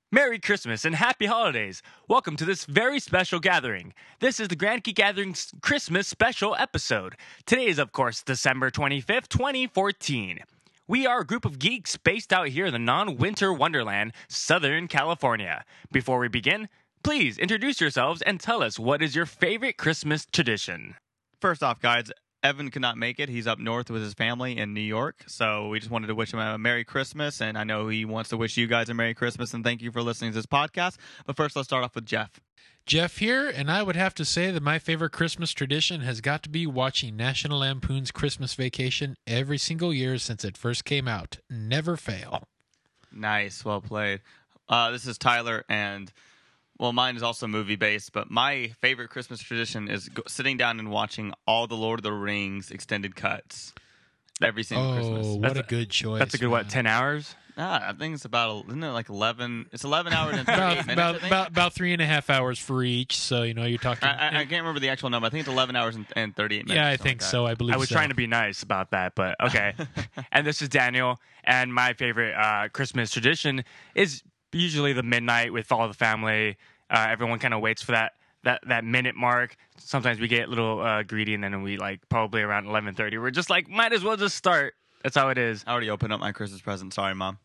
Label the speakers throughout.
Speaker 1: Merry Christmas and Happy Holidays! Welcome to this very special gathering. This is the Grand Geek Gathering's Christmas special episode. Today is, of course, December 25th, 2014. We are a group of geeks based out here in the non-winter wonderland, Southern California. Before we begin, please introduce yourselves and tell us what is your favorite Christmas tradition.
Speaker 2: First off, guys, Evan could not make it. He's up north with his family in New York. So we just wanted to wish him a Merry Christmas. And I know he wants to wish you guys a Merry Christmas. And thank you for listening to this podcast. But first, let's start off with Jeff.
Speaker 3: Jeff here, and I would have to say that my favorite Christmas tradition has got to be watching National Lampoon's Christmas Vacation every single year since it first came out. Never fail.
Speaker 2: Nice. Well played. This is Tyler, and well, mine is also movie-based, but my favorite Christmas tradition is sitting down and watching all the Lord of the Rings extended cuts every single Christmas.
Speaker 3: Oh, what a good choice.
Speaker 1: That's a good,
Speaker 3: man.
Speaker 1: 10 hours?
Speaker 2: I think it's about, isn't it like 11? It's 11 hours and 38 minutes, I think.
Speaker 3: About 3.5 hours for each, so, you're talking...
Speaker 2: I can't remember the actual number. I think it's 11 hours and 38 minutes.
Speaker 3: Yeah, I think so. I believe
Speaker 1: I was
Speaker 3: so.
Speaker 1: trying to be nice about that, but okay. And this is Daniel, and my favorite Christmas tradition is usually the midnight with all the family. Everyone kind of waits for that minute mark. Sometimes we get a little greedy, and then we probably around 11:30. We're just like, might as well just start. That's how it is.
Speaker 2: I already opened up my Christmas present. Sorry, Mom.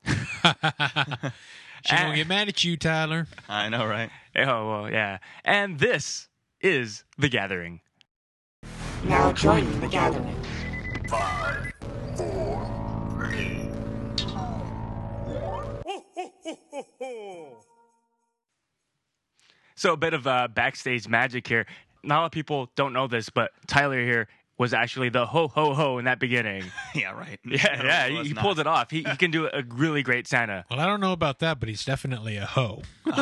Speaker 3: She won't get mad at you, Tyler.
Speaker 2: I know, right?
Speaker 1: Oh, well, yeah. And this is The Gathering.
Speaker 4: Now joining the gathering.
Speaker 1: So a bit of backstage magic here. Not a lot of people don't know this, but Tyler here was actually the ho-ho-ho in that beginning.
Speaker 2: Yeah, right.
Speaker 1: Yeah, he pulled it off. He can do a really great Santa.
Speaker 3: Well, I don't know about that, but he's definitely a hoe.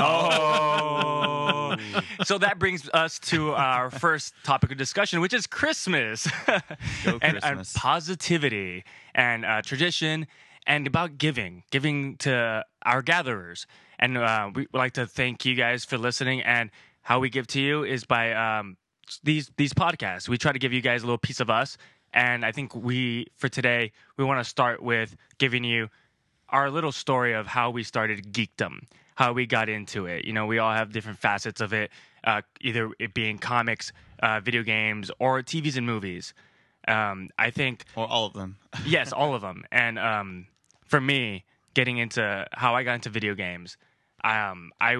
Speaker 1: Oh. So that brings us to our first topic of discussion, which is Christmas.
Speaker 2: Go
Speaker 1: and
Speaker 2: Christmas.
Speaker 1: positivity and tradition and about giving to our gatherers. And we would like to thank you guys for listening. And how we give to you is by these podcasts. We try to give you guys a little piece of us. And I think for today, we want to start with giving you our little story of how we started geekdom, how we got into it. We all have different facets of it, either it being comics, video games, or TVs and movies. I think...
Speaker 2: Or all of them.
Speaker 1: Yes, all of them. And for me, getting into how I got into video games, I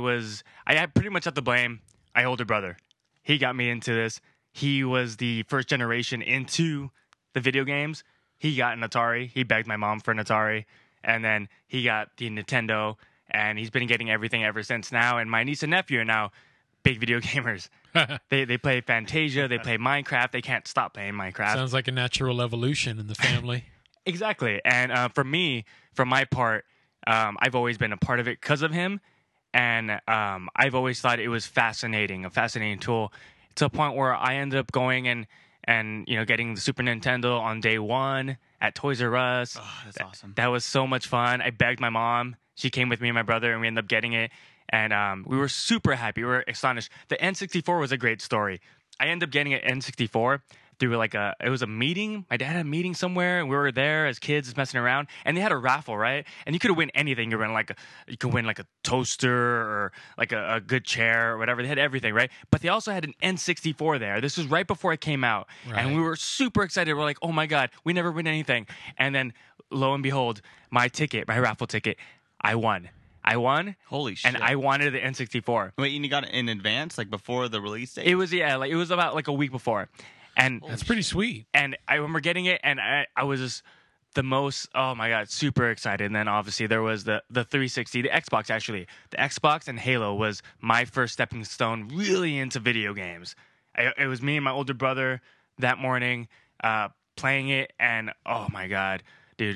Speaker 1: had pretty much had the blame my older brother. He got me into this. He was the first generation into the video games. He got an Atari. He begged my mom for an Atari. And then he got the Nintendo. And he's been getting everything ever since now. And my niece and nephew are now big video gamers. They play Fantasia. They play Minecraft. They can't stop playing Minecraft.
Speaker 3: Sounds like a natural evolution in the family.
Speaker 1: Exactly. And for me, for my part, I've always been a part of it because of him. And I've always thought it was a fascinating tool, to a point where I ended up going and getting the Super Nintendo on day one at Toys R Us.
Speaker 2: Oh, that's awesome.
Speaker 1: That was so much fun. I begged my mom. She came with me and my brother, and we ended up getting it. And we were super happy. We were astonished. The N64 was a great story. I ended up getting an N64 through it was a meeting. My dad had a meeting somewhere, and we were there as kids just messing around. And they had a raffle, right? And you could win anything. You could win a toaster or a good chair or whatever. They had everything, right? But they also had an N64 there. This was right before it came out, and we were super excited. We're like, oh my god, we never win anything. And then lo and behold, my raffle ticket, I won.
Speaker 2: Holy shit.
Speaker 1: And I wanted the N64.
Speaker 2: Wait, and you got it in advance, before the release date?
Speaker 1: It was it was about a week before. And
Speaker 3: That's pretty sweet.
Speaker 1: And I remember getting it, and I was just the most, oh my god, super excited. And then obviously there was the 360, the Xbox actually. The Xbox and Halo was my first stepping stone really into video games. It was me and my older brother that morning playing it, and oh my god, dude,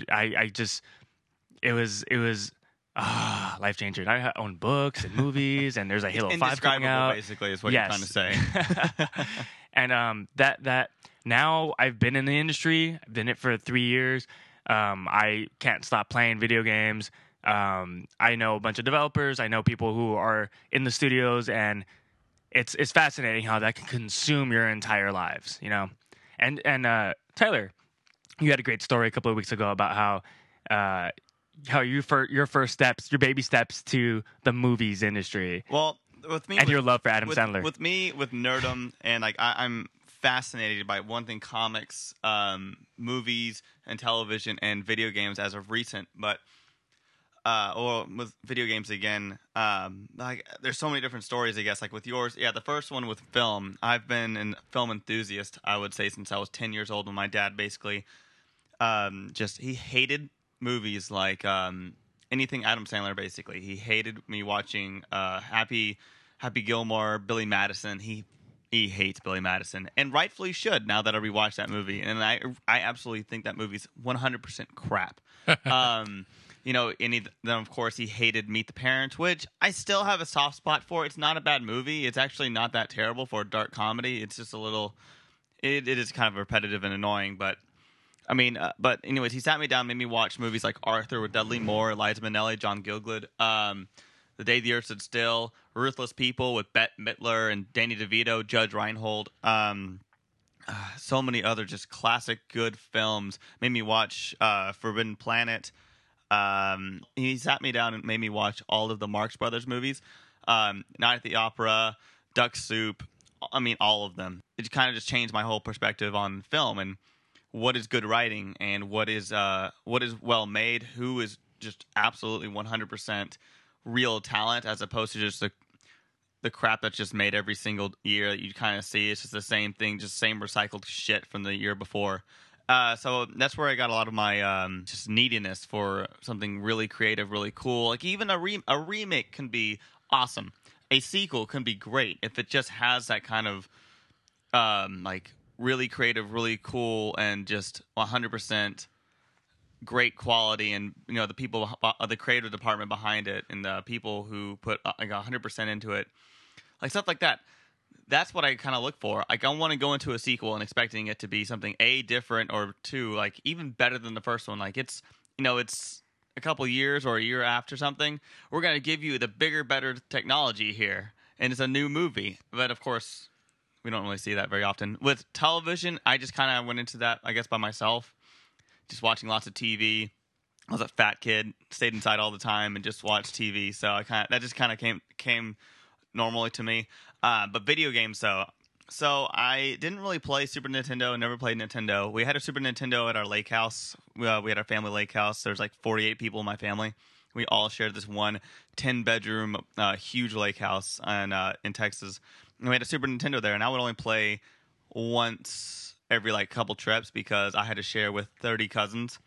Speaker 1: it was life changing. I own books and movies, and there's a Halo 5 coming out.
Speaker 2: Basically, is what you're trying to say.
Speaker 1: And that now I've been in the industry. I've been in it for 3 years. I can't stop playing video games. I know a bunch of developers. I know people who are in the studios, and it's fascinating how that can consume your entire lives. And Tyler, you had a great story a couple of weeks ago about how your first steps, your baby steps to the movies industry,
Speaker 2: Well, with me,
Speaker 1: and your love for Adam Sandler.
Speaker 2: With me, with nerdom, and like I'm fascinated by one thing: comics, movies, and television, and video games as of recent. But or with video games again, like there's so many different stories. I guess like with yours, yeah, the first one with film. I've been a film enthusiast, I would say, since I was 10 years old. When my dad basically, just he hated movies like anything Adam Sandler. Basically, he hated me watching Happy Gilmore, Billy Madison. He hates Billy Madison, and rightfully should. Now that I rewatched that movie, and I absolutely think that movie's 100% crap. Then of course he hated Meet the Parents, which I still have a soft spot for. It's not a bad movie. It's actually not that terrible for a dark comedy. It's just a little. It is kind of repetitive and annoying, but. But anyways, he sat me down, made me watch movies like Arthur with Dudley Moore, Liza Minnelli, John Gielgud, The Day the Earth Stood Still, Ruthless People with Bette Midler and Danny DeVito, Judge Reinhold, so many other just classic good films. Made me watch Forbidden Planet. He sat me down and made me watch all of the Marx Brothers movies, Night at the Opera, Duck Soup. All of them. It kind of just changed my whole perspective on film and what is good writing and what is well made, who is just absolutely 100% real talent as opposed to just the crap that's just made every single year that you kind of see. It's just the same thing, just same recycled shit from the year before. So that's where I got a lot of my just neediness for something really creative, really cool. Like even a remake can be awesome. A sequel can be great if it just has that kind of like really creative, really cool, and just 100% great quality. And the people, the creative department behind it, and the people who put like 100% into it, like stuff like that. That's what I kind of look for. Like I want to go into a sequel and expecting it to be something different, or two, like even better than the first one. Like it's a couple years or a year after something, we're gonna give you the bigger, better technology here, and it's a new movie. But of course, we don't really see that very often. With television, I just kind of went into that, I guess, by myself, just watching lots of TV. I was a fat kid, stayed inside all the time, and just watched TV. So that just kind of came normally to me. But video games, though. So I didn't really play Super Nintendo. Never played Nintendo. We had a Super Nintendo at our lake house. We had our family lake house. There's like 48 people in my family. We all shared this one 10-bedroom, huge lake house in Texas. And we had a Super Nintendo there, and I would only play once every like couple trips because I had to share with 30 cousins.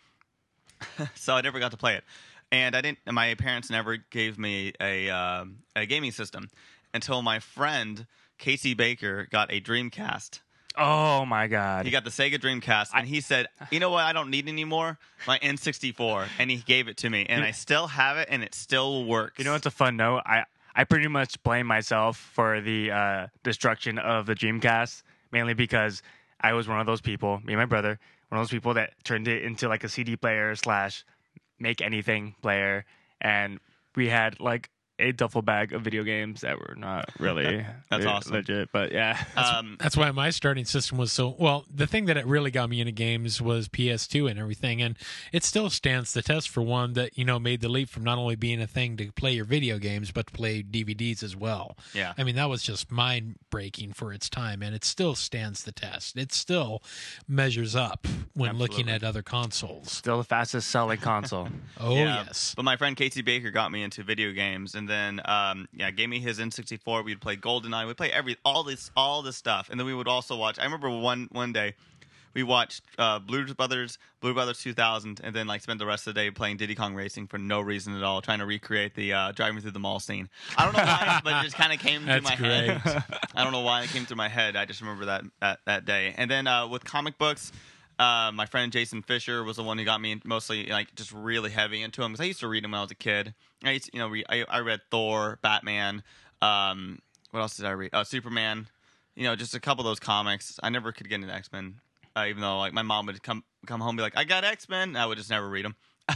Speaker 2: So I never got to play it. And my parents never gave me a gaming system until my friend Casey Baker got a Dreamcast.
Speaker 1: Oh my God.
Speaker 2: He got the Sega Dreamcast, and he said, you know what, I don't need anymore? My N64. And he gave it to me, and I still have it, and it still works.
Speaker 1: You know what's a fun note? I pretty much blame myself for the destruction of the Dreamcast, mainly because I was one of those people, me and my brother, one of those people that turned it into like a CD player / make anything player, and we had like a duffel bag of video games that were not really
Speaker 2: That's awesome.
Speaker 1: legit, but yeah.
Speaker 3: That's why my starting system was so well. The thing that it really got me into games was PS2 and everything, and it still stands the test for one that made the leap from not only being a thing to play your video games but to play DVDs as well.
Speaker 2: Yeah,
Speaker 3: I mean that was just mind breaking for its time, and it still stands the test. It still measures up when looking at other consoles.
Speaker 1: Still the fastest selling console.
Speaker 3: Oh
Speaker 2: yeah.
Speaker 3: yes.
Speaker 2: But my friend Casey Baker got me into video games, and then gave me his N64. We'd play GoldenEye. We'd play all this stuff, and then we would also watch. I remember one day we watched Blue Brothers 2000, and then like spent the rest of the day playing Diddy Kong Racing for no reason at all, trying to recreate the driving through the mall scene. I don't know why, but it just kind of came through my head. I don't know why it came through my head. I just remember that day. And then with comic books. My friend Jason Fisher was the one who got me mostly like just really heavy into them because I used to read them when I was a kid. I used to, I read Thor, Batman. What else did I read? Superman. Just a couple of those comics. I never could get into X-Men, even though like my mom would come home and be like, "I got X-Men." I would just never read them.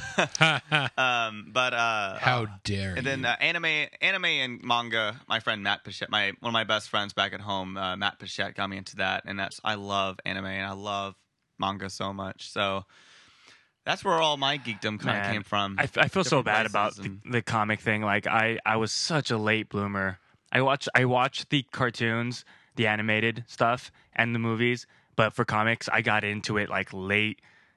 Speaker 3: How dare
Speaker 2: and then anime and manga. My friend Matt Pichette, one of my best friends back at home, Matt Pichette, got me into that, and I love anime and I love manga so much. So That's where all my geekdom kind of
Speaker 1: Man,
Speaker 2: came from.
Speaker 1: I feel so
Speaker 2: Different
Speaker 1: bad about
Speaker 2: places
Speaker 1: the comic thing. Like I was such a late bloomer. I watched the cartoons, the animated stuff, and the movies. But for comics, I got into it like late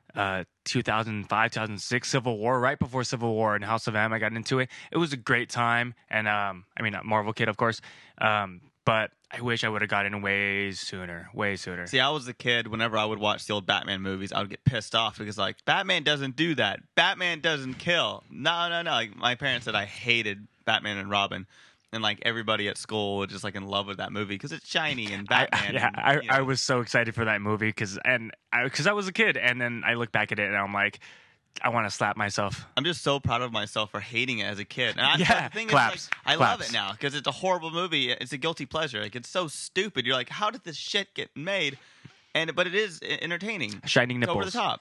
Speaker 1: 2005, 2006, Civil War, right before Civil War, and House of M. I got into it. It was a great time, and I mean, a Marvel kid, of course. But I wish I would have gotten in way sooner.
Speaker 2: See, I was a kid. Whenever I would watch the old Batman movies, I would get pissed off because, like, Batman doesn't do that. Batman doesn't kill. No. Like, my parents said I hated Batman and Robin, and like everybody at school was just like in love with that movie because it's shiny and Batman.
Speaker 1: I was so excited for that movie because I was a kid, and then I look back at it and I'm like, I want to slap myself.
Speaker 2: I'm just so proud of myself for hating it as a kid. And
Speaker 1: Yeah,
Speaker 2: the thing
Speaker 1: claps,
Speaker 2: is, like, I love
Speaker 1: claps.
Speaker 2: it now because it's a horrible movie. It's a guilty pleasure. Like, it's so stupid. You're like, how did this shit get made? But it is entertaining.
Speaker 1: Shining
Speaker 2: It's over
Speaker 1: nipples.
Speaker 2: the top.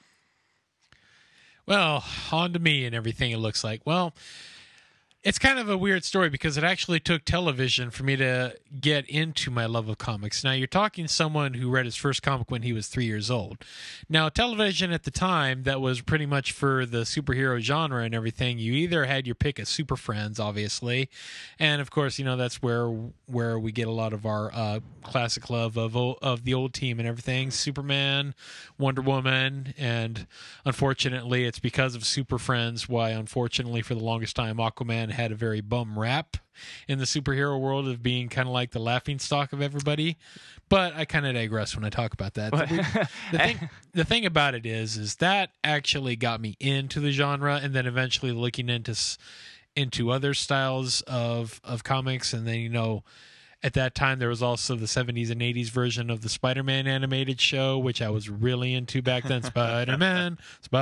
Speaker 3: Well, on to me and everything it looks like. Well, it's kind of a weird story because it actually took television for me to get into my love of comics. Now, you're talking someone who read his first comic when he was 3 years old. Now, television at the time, that was pretty much for the superhero genre and everything. You either had your pick of Super Friends, obviously, and of course, that's where we get a lot of our classic love of the old team and everything. Superman, Wonder Woman, and unfortunately, it's because of Super Friends why, unfortunately, for the longest time, Aquaman had a very bum rap in the superhero world of being kind of like the laughingstock of everybody. But I kind of digress when I talk about that. The thing about it is that actually got me into the genre, and then eventually looking into other styles of comics, and then at that time, there was also the 70s and 80s version of the Spider-Man animated show, which I was really into back then. Spider-Man.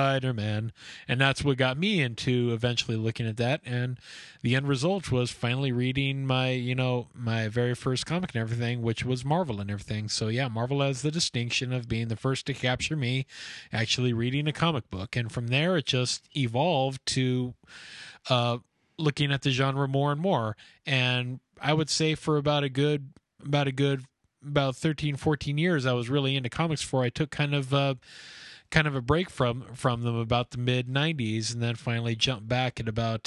Speaker 3: And that's what got me into eventually looking at that. And the end result was finally reading my very first comic and everything, which was Marvel and everything. So, yeah, Marvel has the distinction of being the first to capture me actually reading a comic book. And from there, it just evolved to looking at the genre more and more. And I would say for about 13, 14 years, I was really into comics before I took kind of a break from them about the mid 90s, and then finally jumped back at about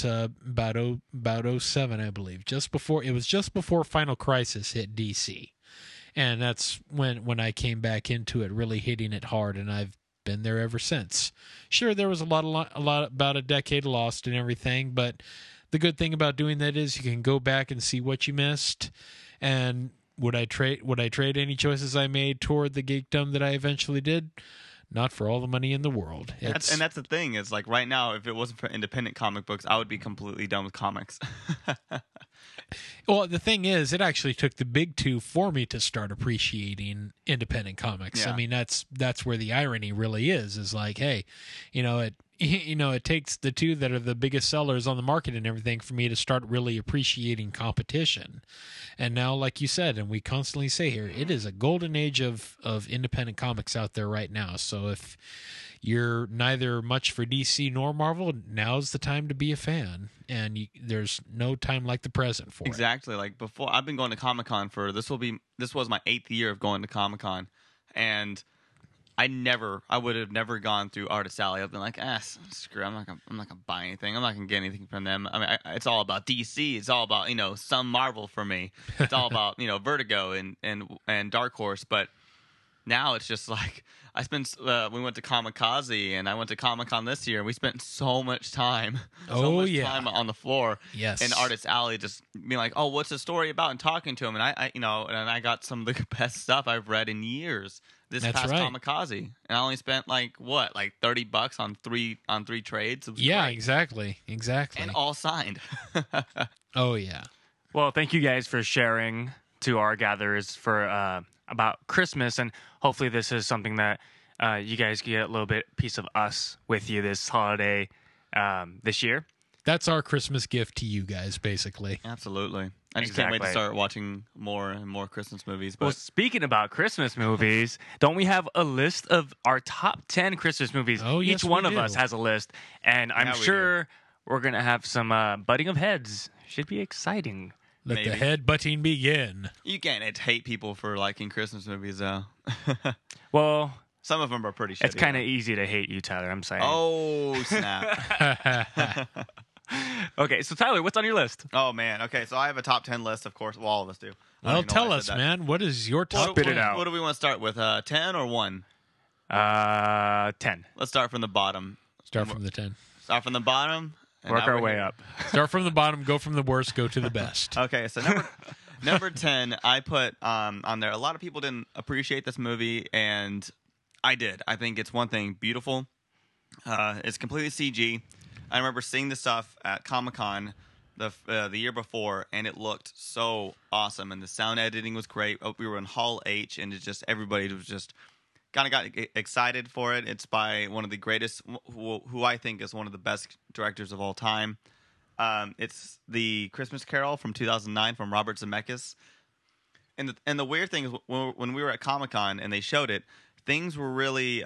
Speaker 3: 07, I believe, just before Final Crisis hit DC. And that's when I came back into it, really hitting it hard, and I've been there ever since. Sure, there was a lot about a decade lost and everything, but the good thing about doing that is you can go back and see what you missed. And would I trade any choices I made toward the geekdom that I eventually did? Not for all the money in the world.
Speaker 2: That's the thing is, like, right now, if it wasn't for independent comic books, I would be completely done with comics.
Speaker 3: Well, the thing is, it actually took the big two for me to start appreciating independent comics.
Speaker 2: Yeah.
Speaker 3: I mean, that's where the irony really is like, hey, it takes the two that are the biggest sellers on the market and everything for me to start really appreciating competition. And now, like you said, and we constantly say here, it is a golden age of independent comics out there right now. So if you're neither much for DC nor Marvel, now's the time to be a fan. And there's no time like the present for it.
Speaker 2: Exactly. Like, before, I've been going to Comic-Con this was my 8th year of going to Comic-Con, and I would have never gone through Artist Alley. I've been like, screw it. I'm not gonna buy anything. I'm not gonna get anything from them. I mean, it's all about DC. It's all about some Marvel for me. It's all about Vertigo and Dark Horse. But now it's just like we went to Kamikaze, and I went to Comic-Con this year, and we spent so much time time on the floor in Artist Alley, just being like, oh, what's the story about, and talking to him. And I got some of the best stuff I've read in years this past Kamikaze, and I only spent like $30 on three trades.
Speaker 3: Yeah,
Speaker 2: great.
Speaker 3: exactly,
Speaker 2: and all signed.
Speaker 3: Oh yeah.
Speaker 1: Well, thank you guys for sharing to our gatherers for about Christmas, and hopefully this is something that you guys get a little bit piece of us with you this holiday this year.
Speaker 3: That's our Christmas gift to you guys, basically.
Speaker 2: Absolutely. I just can't wait to start watching more and more Christmas movies. But
Speaker 1: well, speaking about Christmas movies, don't we have a list of our top 10 Christmas movies?
Speaker 3: Oh, yes,
Speaker 1: Each one
Speaker 3: we
Speaker 1: of
Speaker 3: do.
Speaker 1: us has a list, and I'm sure we're going to have some butting of heads. Should be exciting.
Speaker 3: Let the head-butting begin.
Speaker 2: you can't hate people for liking Christmas movies, though.
Speaker 1: Well,
Speaker 2: Some of them are pretty shitty.
Speaker 1: It's kind of easy to hate you, Tyler. I'm saying.
Speaker 2: Oh, snap.
Speaker 1: Okay, so Tyler, what's on your list?
Speaker 2: Oh, man. Okay, so I have a top 10 list, of course. Well, all of us do. I don't
Speaker 3: Well,
Speaker 2: even know
Speaker 3: tell
Speaker 2: why I
Speaker 3: us,
Speaker 2: said that.
Speaker 3: man. What is your top
Speaker 1: Spit it
Speaker 3: 10?
Speaker 1: out.
Speaker 2: What do we want to start with? 10 or 1?
Speaker 1: 10.
Speaker 2: Let's start from the bottom.
Speaker 3: Start from the 10.
Speaker 2: Start from the bottom. and
Speaker 1: Work
Speaker 2: now
Speaker 1: our
Speaker 2: we're
Speaker 1: way
Speaker 2: here.
Speaker 1: up.
Speaker 3: Start from the bottom, go from the worst, go to the best.
Speaker 2: Okay, so number 10, I put on there. A lot of people didn't appreciate this movie, and I did. I think it's one thing beautiful. It's completely CG. I remember seeing this stuff at Comic-Con the year before, and it looked so awesome, and the sound editing was great. We were in Hall H, and it just everybody was just kind of got excited for it. It's by one of the greatest, who I think is one of the best directors of all time. It's the Christmas Carol from 2009 from Robert Zemeckis. And the weird thing is when we were at Comic-Con and they showed it, things were really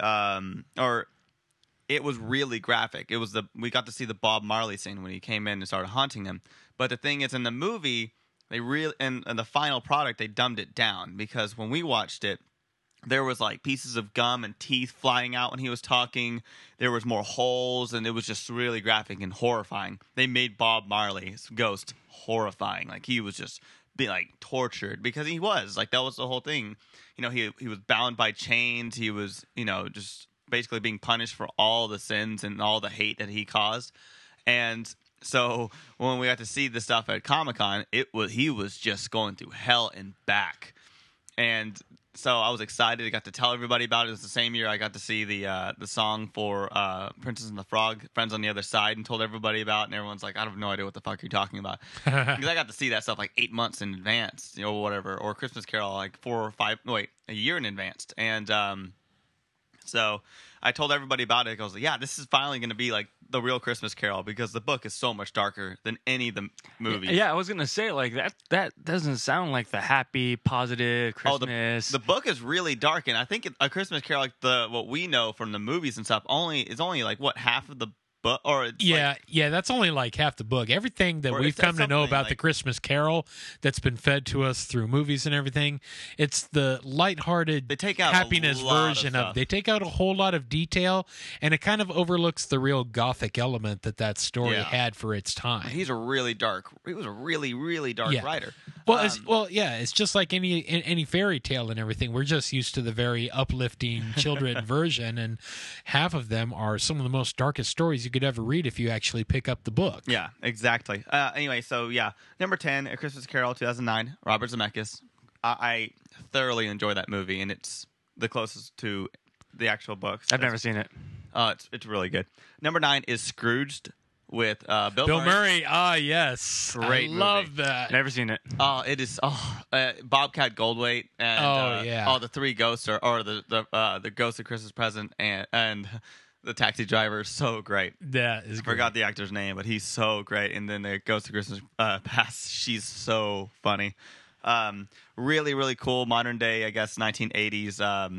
Speaker 2: it was really graphic. We got to see the Bob Marley scene when he came in and started haunting him. But the thing is, in the movie, they really in the final product they dumbed it down, because when we watched it, there was like pieces of gum and teeth flying out when he was talking. There was more holes, and it was just really graphic and horrifying. They made Bob Marley's ghost horrifying. Like, he was just being like tortured, because he was like, that was the whole thing. You know, he was bound by chains. He was, just basically being punished for all the sins and all the hate that he caused. And so when we got to see the stuff at Comic-Con, he was just going through hell and back. And so I was excited. I got to tell everybody about it. It was the same year I got to see the song for Princess and the Frog, Friends on the Other Side, and told everybody about it. And everyone's like, I have no idea what the fuck you're talking about. Because I got to see that stuff like 8 months in advance, whatever. Or Christmas Carol like a year in advance. And so I told everybody about it. I goes, yeah, this is finally going to be like the real Christmas Carol, because the book is so much darker than any of the movies.
Speaker 1: Yeah, I was gonna say, like, that doesn't sound like the happy, positive Christmas.
Speaker 2: The book is really dark, and I think A Christmas Carol, like what we know from the movies and stuff, is only like what, half of the book, or it's
Speaker 3: that's only like half the book. Everything that
Speaker 2: Or
Speaker 3: we've
Speaker 2: it's
Speaker 3: come to know
Speaker 2: something
Speaker 3: about
Speaker 2: like-
Speaker 3: the Christmas Carol that's been fed to us through movies and everything, it's the lighthearted
Speaker 2: They take out a
Speaker 3: happiness
Speaker 2: lot of
Speaker 3: version
Speaker 2: stuff.
Speaker 3: They take out a whole lot of detail, and it kind of overlooks the real gothic element that story
Speaker 2: Yeah.
Speaker 3: had for its time.
Speaker 2: He was a really, really dark
Speaker 3: Yeah.
Speaker 2: writer.
Speaker 3: Well, it's just like any fairy tale and everything. We're just used to the very uplifting children version, and half of them are some of the most darkest stories you could ever read if you actually pick up the book.
Speaker 2: Yeah, exactly. Anyway, so yeah, number 10, A Christmas Carol, 2009, Robert Zemeckis. I thoroughly enjoy that movie, and it's the closest to the actual books.
Speaker 1: I've never seen it.
Speaker 2: It's really good. Number 9 is Scrooged with Bill
Speaker 3: Bill
Speaker 2: Murray.
Speaker 3: Murray, yes,
Speaker 2: Great
Speaker 3: I love
Speaker 2: movie.
Speaker 3: that.
Speaker 1: Never seen it.
Speaker 2: Oh, it is. Bobcat Goldthwait and the three ghosts or the ghost of Christmas Present and the taxi driver is so great.
Speaker 3: That is
Speaker 2: I
Speaker 3: great.
Speaker 2: forgot the actor's name, but he's so great. And then the Ghost of Christmas Past, she's so funny. Really, really cool modern day, I guess, 1980s.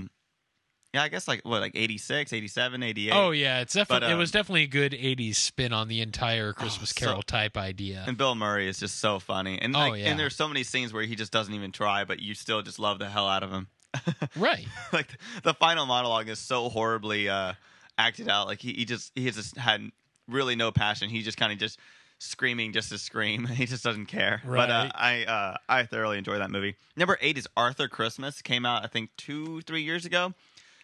Speaker 2: I guess like 86, 87, 88.
Speaker 3: Oh yeah, it's definitely
Speaker 2: But,
Speaker 3: it was definitely a good '80s spin on the entire Christmas Carol type idea.
Speaker 2: And Bill Murray is just so funny. And and there's so many scenes where he just doesn't even try, but you still just love the hell out of him.
Speaker 3: Right.
Speaker 2: Like the final monologue is so horribly acted out. Like he just had really no passion. He just kind of just screaming just to scream. He just doesn't care.
Speaker 3: Right.
Speaker 2: But I thoroughly enjoy that movie. Number 8 is Arthur Christmas. Came out I think 2-3 years ago.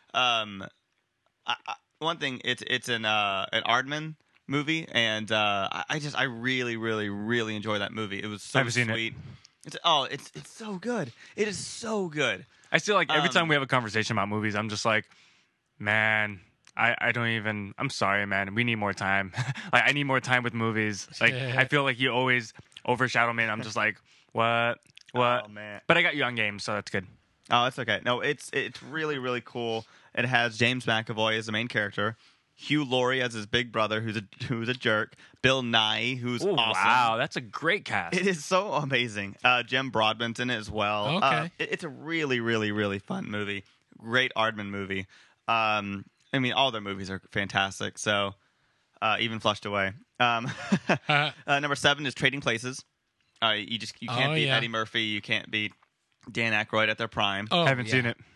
Speaker 2: One thing, it's an Aardman movie, and I really, really, really enjoy that movie. It was so
Speaker 1: I've seen it.
Speaker 2: sweet. It's so good. It is so good.
Speaker 1: I feel like every time we have a conversation about movies, I'm just like, man, I don't even. I'm sorry, man. We need more time. Like, I need more time with movies. Like, I feel like you always overshadow me, and I'm just like, what?
Speaker 2: Oh man.
Speaker 1: But I got you on games, so that's good.
Speaker 2: Oh, it's okay. No, it's really, really cool. It has James McAvoy as the main character, Hugh Laurie as his big brother, who's a jerk, Bill Nye, who's
Speaker 1: Ooh,
Speaker 2: awesome.
Speaker 1: wow, that's a great cast.
Speaker 2: It is so amazing. Jim Broadbent's in it as well.
Speaker 3: Okay.
Speaker 2: It's a really, really, really fun movie. Great Aardman movie. I mean, all their movies are fantastic. So, even Flushed Away. Number 7 is Trading Places. You can't beat
Speaker 3: yeah.
Speaker 2: Eddie Murphy. You can't beat Dan Aykroyd at their prime.
Speaker 3: Oh,
Speaker 1: Haven't
Speaker 3: yeah.
Speaker 1: seen it.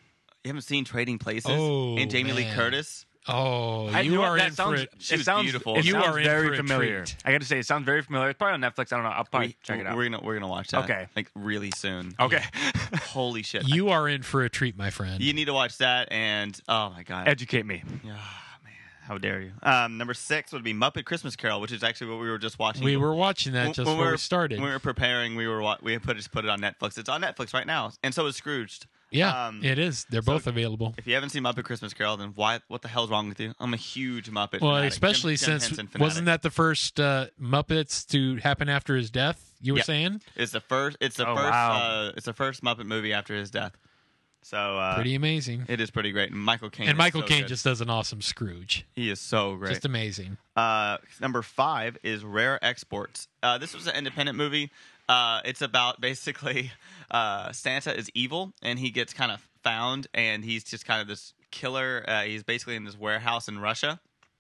Speaker 2: You haven't seen Trading Places
Speaker 3: Oh,
Speaker 2: and Jamie Lee
Speaker 3: man.
Speaker 2: Curtis?
Speaker 3: Oh,
Speaker 1: You
Speaker 3: you
Speaker 1: know what?
Speaker 3: are
Speaker 1: That
Speaker 3: in
Speaker 1: sounds,
Speaker 3: for it.
Speaker 2: She
Speaker 1: it
Speaker 2: was
Speaker 1: sounds
Speaker 2: beautiful.
Speaker 1: It
Speaker 3: You
Speaker 1: sounds
Speaker 3: are in
Speaker 1: very
Speaker 3: for a
Speaker 1: familiar.
Speaker 3: treat.
Speaker 1: I got to say, it sounds very familiar. It's probably on Netflix. I don't know. I'll probably check it out.
Speaker 2: We're gonna watch that.
Speaker 1: Okay.
Speaker 2: Like really soon.
Speaker 1: Okay.
Speaker 2: Holy shit.
Speaker 3: You are in for a treat, my friend.
Speaker 2: You need to watch that, and oh my god.
Speaker 1: Educate me.
Speaker 2: Yeah, man, how dare you? Number 6 would be Muppet Christmas Carol, which is actually what we were just watching.
Speaker 3: We were watching that just before we started.
Speaker 2: When we were preparing, we just put it on Netflix. It's on Netflix right now, and so is Scrooged.
Speaker 3: Yeah, it is. They're both available.
Speaker 2: If you haven't seen Muppet Christmas Carol, then what the hell's wrong with you? I'm a huge Muppet
Speaker 3: Well,
Speaker 2: fanatic.
Speaker 3: especially
Speaker 2: Jim
Speaker 3: since
Speaker 2: Henson fanatic.
Speaker 3: wasn't that the first Muppets to happen after his death? You were
Speaker 2: Yeah.
Speaker 3: saying
Speaker 2: It's the first. It's the
Speaker 1: Oh,
Speaker 2: first.
Speaker 1: wow.
Speaker 2: It's the first Muppet movie after his death. So
Speaker 3: pretty amazing.
Speaker 2: it is pretty great. And Michael Caine.
Speaker 3: And
Speaker 2: is
Speaker 3: Michael
Speaker 2: so
Speaker 3: Caine
Speaker 2: good.
Speaker 3: just does an awesome Scrooge.
Speaker 2: He is so great.
Speaker 3: Just amazing.
Speaker 2: Number 5 is Rare Exports. This was an independent movie. It's about basically Santa is evil and he gets kind of found and he's just kind of this killer. He's basically in this warehouse in Russia.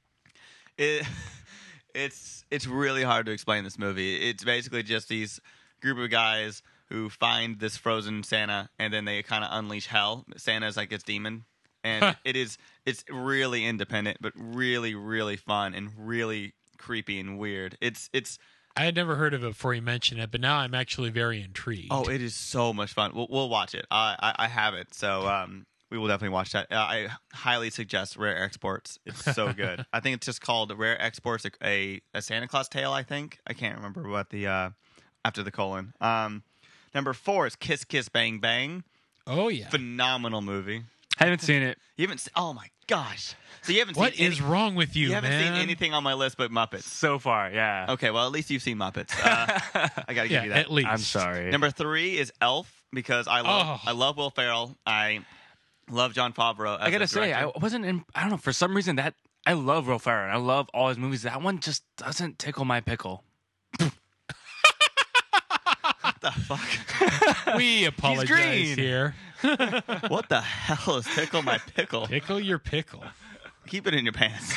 Speaker 2: It's really hard to explain this movie. It's basically just these group of guys who find this frozen Santa and then they kind of unleash hell. Santa's like its demon. And it's really independent, but really, really fun and really creepy and weird. It's
Speaker 3: I had never heard of it before you mentioned it, but now I'm actually very intrigued.
Speaker 2: oh, it is so much fun. We'll watch it. I have it, so we will definitely watch that. I highly suggest Rare Exports. It's so good. I think it's just called Rare Exports, a Santa Claus Tale. I think I can't remember what the after the colon. Number 4 is Kiss Kiss Bang Bang.
Speaker 3: Oh yeah.
Speaker 2: Phenomenal movie.
Speaker 1: Haven't seen it.
Speaker 2: You haven't? Oh my gosh! So you haven't
Speaker 3: What
Speaker 2: seen
Speaker 3: is wrong with you,
Speaker 2: You haven't
Speaker 3: man?
Speaker 2: seen anything on my list but Muppets.
Speaker 1: So far, yeah.
Speaker 2: Okay, well at least you've seen Muppets. I gotta
Speaker 3: Yeah,
Speaker 2: give you that.
Speaker 3: at least.
Speaker 1: I'm sorry.
Speaker 2: Number 3 is Elf because I love Will Ferrell. I love John Favreau. As
Speaker 1: I gotta
Speaker 2: a
Speaker 1: say, I
Speaker 2: director.
Speaker 1: wasn't in. I don't know. For some reason, that I love Will Ferrell. I love all his movies. That one just doesn't tickle my pickle.
Speaker 2: What the fuck?
Speaker 3: We apologize
Speaker 1: green.
Speaker 3: here.
Speaker 2: What the hell is tickle my pickle?
Speaker 3: Pickle your pickle.
Speaker 2: Keep it in your pants.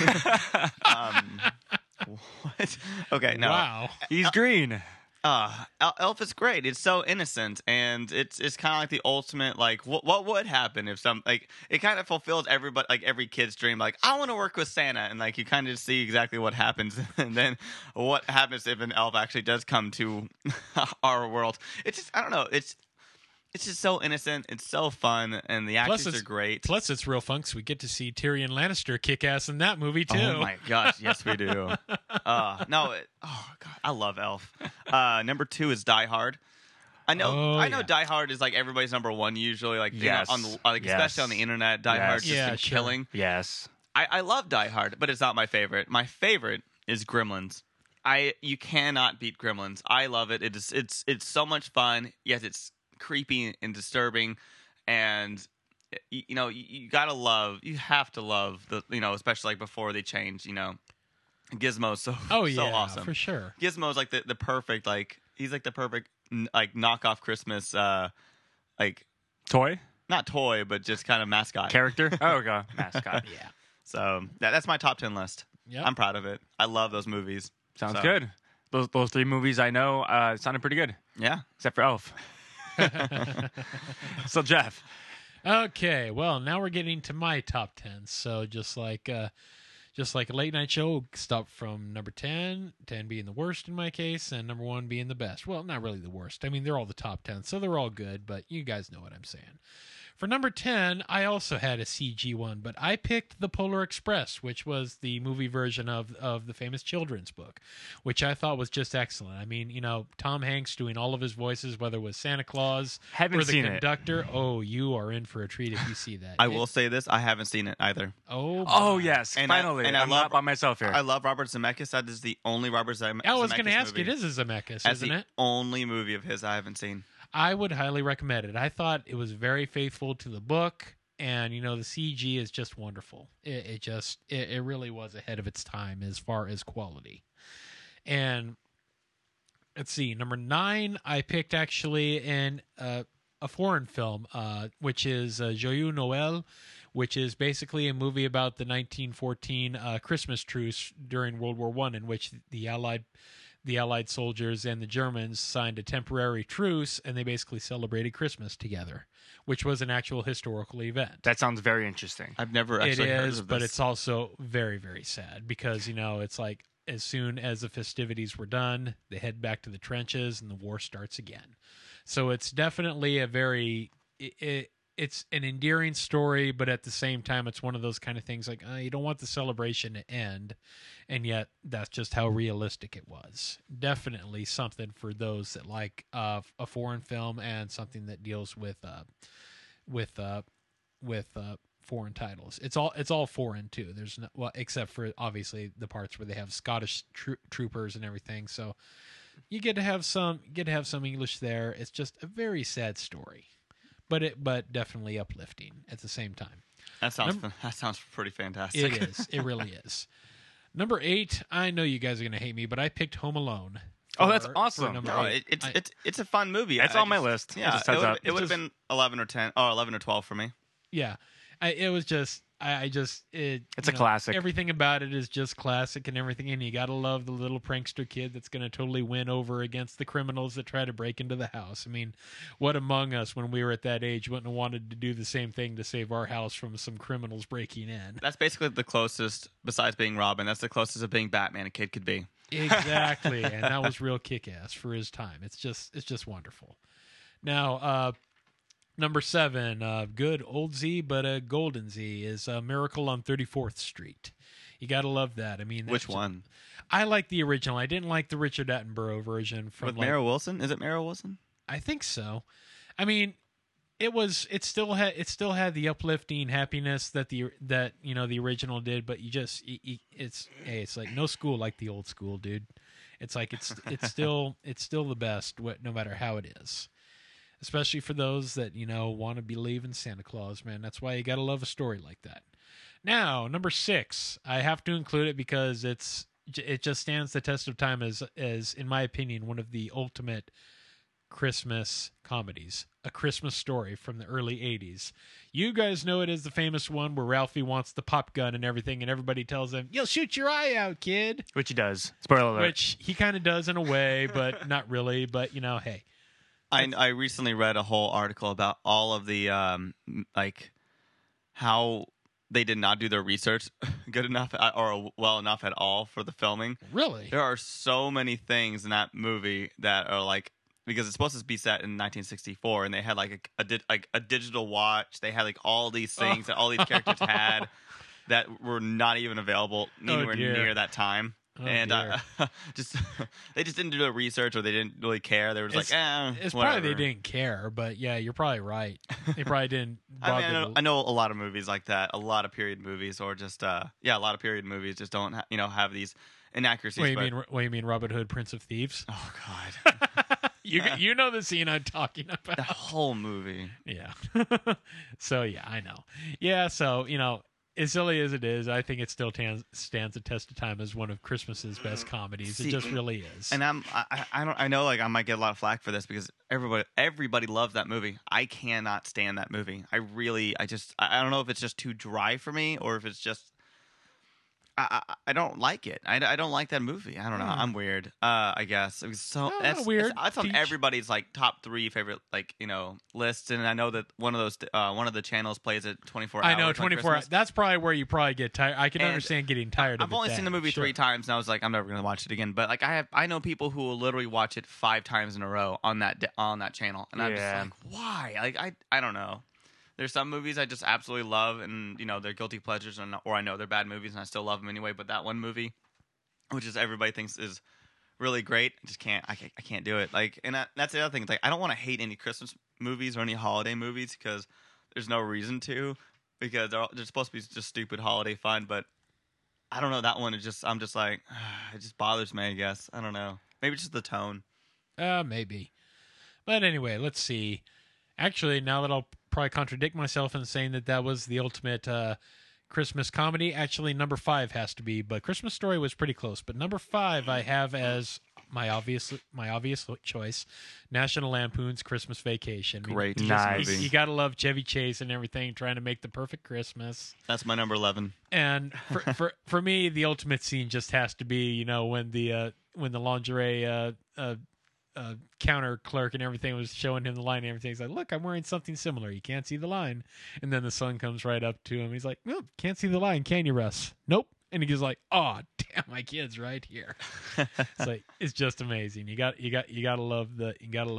Speaker 2: What? Okay, no.
Speaker 3: Wow.
Speaker 1: He's green.
Speaker 2: Elf is great. It's so innocent, and it's kind of like the ultimate. Like, what would happen if some like it kind of fulfills everybody like every kid's dream. Like, I want to work with Santa, and like you kind of see exactly what happens, and then what happens if an elf actually does come to our world. It's just I don't know. It's just so innocent. It's so fun, and the actors are great.
Speaker 3: Plus, it's real fun 'cause we get to see Tyrion Lannister kick ass in that movie too.
Speaker 2: Oh my gosh, yes we do. Oh god, I love Elf. Number 2 is Die Hard. I know
Speaker 3: yeah.
Speaker 2: Die Hard is like everybody's number 1 usually. Like
Speaker 1: Yes.
Speaker 2: on the, like
Speaker 1: Yes.
Speaker 2: especially on the internet, Die
Speaker 1: Yes.
Speaker 2: Hard's just
Speaker 3: Yeah,
Speaker 2: been
Speaker 3: sure.
Speaker 2: killing.
Speaker 1: Yes.
Speaker 2: I love Die Hard, but it's not my favorite. My favorite is Gremlins. You cannot beat Gremlins. I love it. It's so much fun. Yes, it's creepy and disturbing, and you gotta love. You have to love the especially like before they change. Gizmo's so
Speaker 3: Oh yeah,
Speaker 2: so awesome.
Speaker 3: for sure.
Speaker 2: Gizmo's like the perfect he's like the perfect like knockoff Christmas like
Speaker 1: Toy
Speaker 2: not toy but just kind of mascot
Speaker 1: character. Oh god, mascot.
Speaker 3: Yeah.
Speaker 2: So that's my top 10 list.
Speaker 3: Yep.
Speaker 2: I'm proud of it. I love those movies.
Speaker 1: Sounds
Speaker 2: So,
Speaker 1: good. Those 3 movies I know sounded pretty good,
Speaker 2: Yeah.
Speaker 1: except for Elf. So Jeff,
Speaker 3: Okay, well, now we're getting to my top 10. So just like a late night show, stop from number 10 being the worst in my case, and number 1 being the best. Well, not really the worst. I mean, they're all the top 10, so they're all good, but you guys know what I'm saying. For number 10, I also had a CG one, but I picked The Polar Express, which was the movie version of the famous children's book, which I thought was just excellent. I mean, Tom Hanks doing all of his voices, whether it was Santa Claus
Speaker 1: Haven't
Speaker 3: or the
Speaker 1: seen it.
Speaker 3: conductor. Oh, you are in for a treat if you see that.
Speaker 2: I will say this: I haven't seen it either.
Speaker 3: Oh
Speaker 1: yes,
Speaker 2: And
Speaker 1: finally,
Speaker 2: I
Speaker 1: I'm
Speaker 2: love-
Speaker 1: not by myself here.
Speaker 2: I love Robert Zemeckis. That is the only Robert Zemeckis.
Speaker 3: I was going to ask,
Speaker 2: movie.
Speaker 3: it is a Zemeckis,
Speaker 2: That's
Speaker 3: isn't
Speaker 2: the
Speaker 3: it?
Speaker 2: only movie of his I haven't seen.
Speaker 3: I would highly recommend it. I thought it was very faithful to the book, and the CG is just wonderful. It really was ahead of its time as far as quality. And let's see, number 9, I picked actually in a foreign film, which is Joyeux Noël, which is basically a movie about the 1914 Christmas truce during World War I, in which the the Allied soldiers and the Germans signed a temporary truce, and they basically celebrated Christmas together, which was an actual historical event.
Speaker 1: That sounds very interesting.
Speaker 2: I've never
Speaker 3: It
Speaker 2: actually heard
Speaker 3: is,
Speaker 2: of
Speaker 3: but
Speaker 2: this.
Speaker 3: it's also very, very sad because, it's like as soon as the festivities were done, they head back to the trenches and the war starts again. So it's definitely a very... It's an endearing story, but at the same time, it's one of those kind of things like you don't want the celebration to end, and yet that's just how realistic it was. Definitely something for those that like a foreign film and something that deals with foreign titles. It's all foreign too. There's no, well, except for obviously the parts where they have Scottish troopers and everything. So you get to have some English there. It's just a very sad story. But definitely uplifting at the same time.
Speaker 2: That sounds pretty fantastic.
Speaker 3: It is. It really is. Number 8. I know you guys are going to hate me, but I picked Home Alone.
Speaker 1: Oh, that's awesome.
Speaker 3: number
Speaker 2: No,
Speaker 3: 8.
Speaker 2: it's a fun movie.
Speaker 1: It's on my list.
Speaker 2: Yeah,
Speaker 1: Just heads up.
Speaker 2: it would have been 11 or 10, or 11 or 12 for me.
Speaker 3: Yeah, it was just.
Speaker 1: It's a classic.
Speaker 3: Everything about it is just classic and everything, and you gotta love the little prankster kid that's gonna totally win over against the criminals that try to break into the house. I mean, what among us when we were at that age wouldn't have wanted to do the same thing to save our house from some criminals breaking in?
Speaker 2: That's basically the closest, besides being Robin, that's the closest of being Batman a kid could be.
Speaker 3: Exactly, and that was real kick-ass for his time. It's just wonderful. Now, number 7, good old Z, but a golden Z, is Miracle on 34th Street. You gotta love that. I mean,
Speaker 2: Which one?
Speaker 3: I like the original. I didn't like the Richard Attenborough version from
Speaker 2: With Meryl Wilson? Is it Meryl Wilson?
Speaker 3: I think so. I mean, it still had the uplifting happiness that the original did, but it's like no school like the old school, dude. It's like it's still the best, no matter how it is. Especially for those that, want to believe in Santa Claus, man. That's why you got to love a story like that. Now, number 6, I have to include it because it just stands the test of time as in my opinion, one of the ultimate Christmas comedies. A Christmas Story from the early 80s. You guys know it as the famous one where Ralphie wants the pop gun and everything, and everybody tells him, "You'll shoot your eye out, kid."
Speaker 1: Which he does. Spoiler alert.
Speaker 3: Which he kind of does in a way, but not really. But, hey.
Speaker 2: I recently read a whole article about all of the how they did not do their research good enough or well enough at all for the filming.
Speaker 3: Really?
Speaker 2: There are so many things in that movie that are like, because it's supposed to be set in 1964, and they had like a digital watch. They had like all these things that all these characters had that were not even available anywhere near that time.
Speaker 3: Oh,
Speaker 2: and they just didn't do the research, or they didn't really care. They were just
Speaker 3: it's
Speaker 2: whatever.
Speaker 3: probably they didn't care, but yeah, you're probably right. They probably didn't bother.
Speaker 2: I know a lot of movies like that, a lot of period movies, or just a lot of period movies just don't have these inaccuracies.
Speaker 3: What you mean Robin Hood, Prince of Thieves?
Speaker 2: Oh God,
Speaker 3: you know the scene I'm talking about.
Speaker 2: the whole movie.
Speaker 3: Yeah. So yeah, I know. Yeah, so as silly as it is, I think it still stands the test of time as one of Christmas's best comedies. It just really is.
Speaker 2: And I know like I might get a lot of flack for this because everybody loves that movie. I cannot stand that movie. I don't know if it's just too dry for me or if it's just I don't like it. I don't like that movie. I don't know. I'm weird. I guess that's
Speaker 3: weird.
Speaker 2: That's on everybody's like top 3 favorite lists, and I know that one of the channels plays it 24 hours.
Speaker 3: I know 24 hours. That's probably where you probably get tired. I can understand getting tired.
Speaker 2: I've only seen the movie 3 times, and I was like, I'm never going to watch it again. But like I know people who will literally watch it 5 times in a row on that channel, and I'm just like, why? Like I don't know. There's some movies I just absolutely love, and they're guilty pleasures, or I know they're bad movies, and I still love them anyway. But that one movie, which is everybody thinks is really great, I just can't. I can't do it. Like, and that's the other thing. It's like I don't want to hate any Christmas movies or any holiday movies because there's no reason to, because they're supposed to be just stupid holiday fun. But I don't know, that one. I'm just like, it just bothers me. I guess I don't know. Maybe just the tone.
Speaker 3: Maybe. But anyway, let's see. Actually, now that I'll probably contradict myself in saying that was the ultimate Christmas comedy. Actually, number 5 has to be, but Christmas Story was pretty close. But number 5 I have as my obvious choice, National Lampoon's Christmas Vacation.
Speaker 2: Great,
Speaker 1: nice.
Speaker 2: movie.
Speaker 3: You gotta love Chevy Chase and everything, trying to make the perfect Christmas.
Speaker 2: That's my number 11.
Speaker 3: And for me, the ultimate scene just has to be, when when the lingerie counter clerk and everything was showing him the line and everything. He's like, look, I'm wearing something similar. You can't see the line. And then the son comes right up to him. He's like, no, can't see the line, can you, Russ? Nope. And he's like, oh, damn, my kid's right here. It's like, it's just amazing. You gotta love the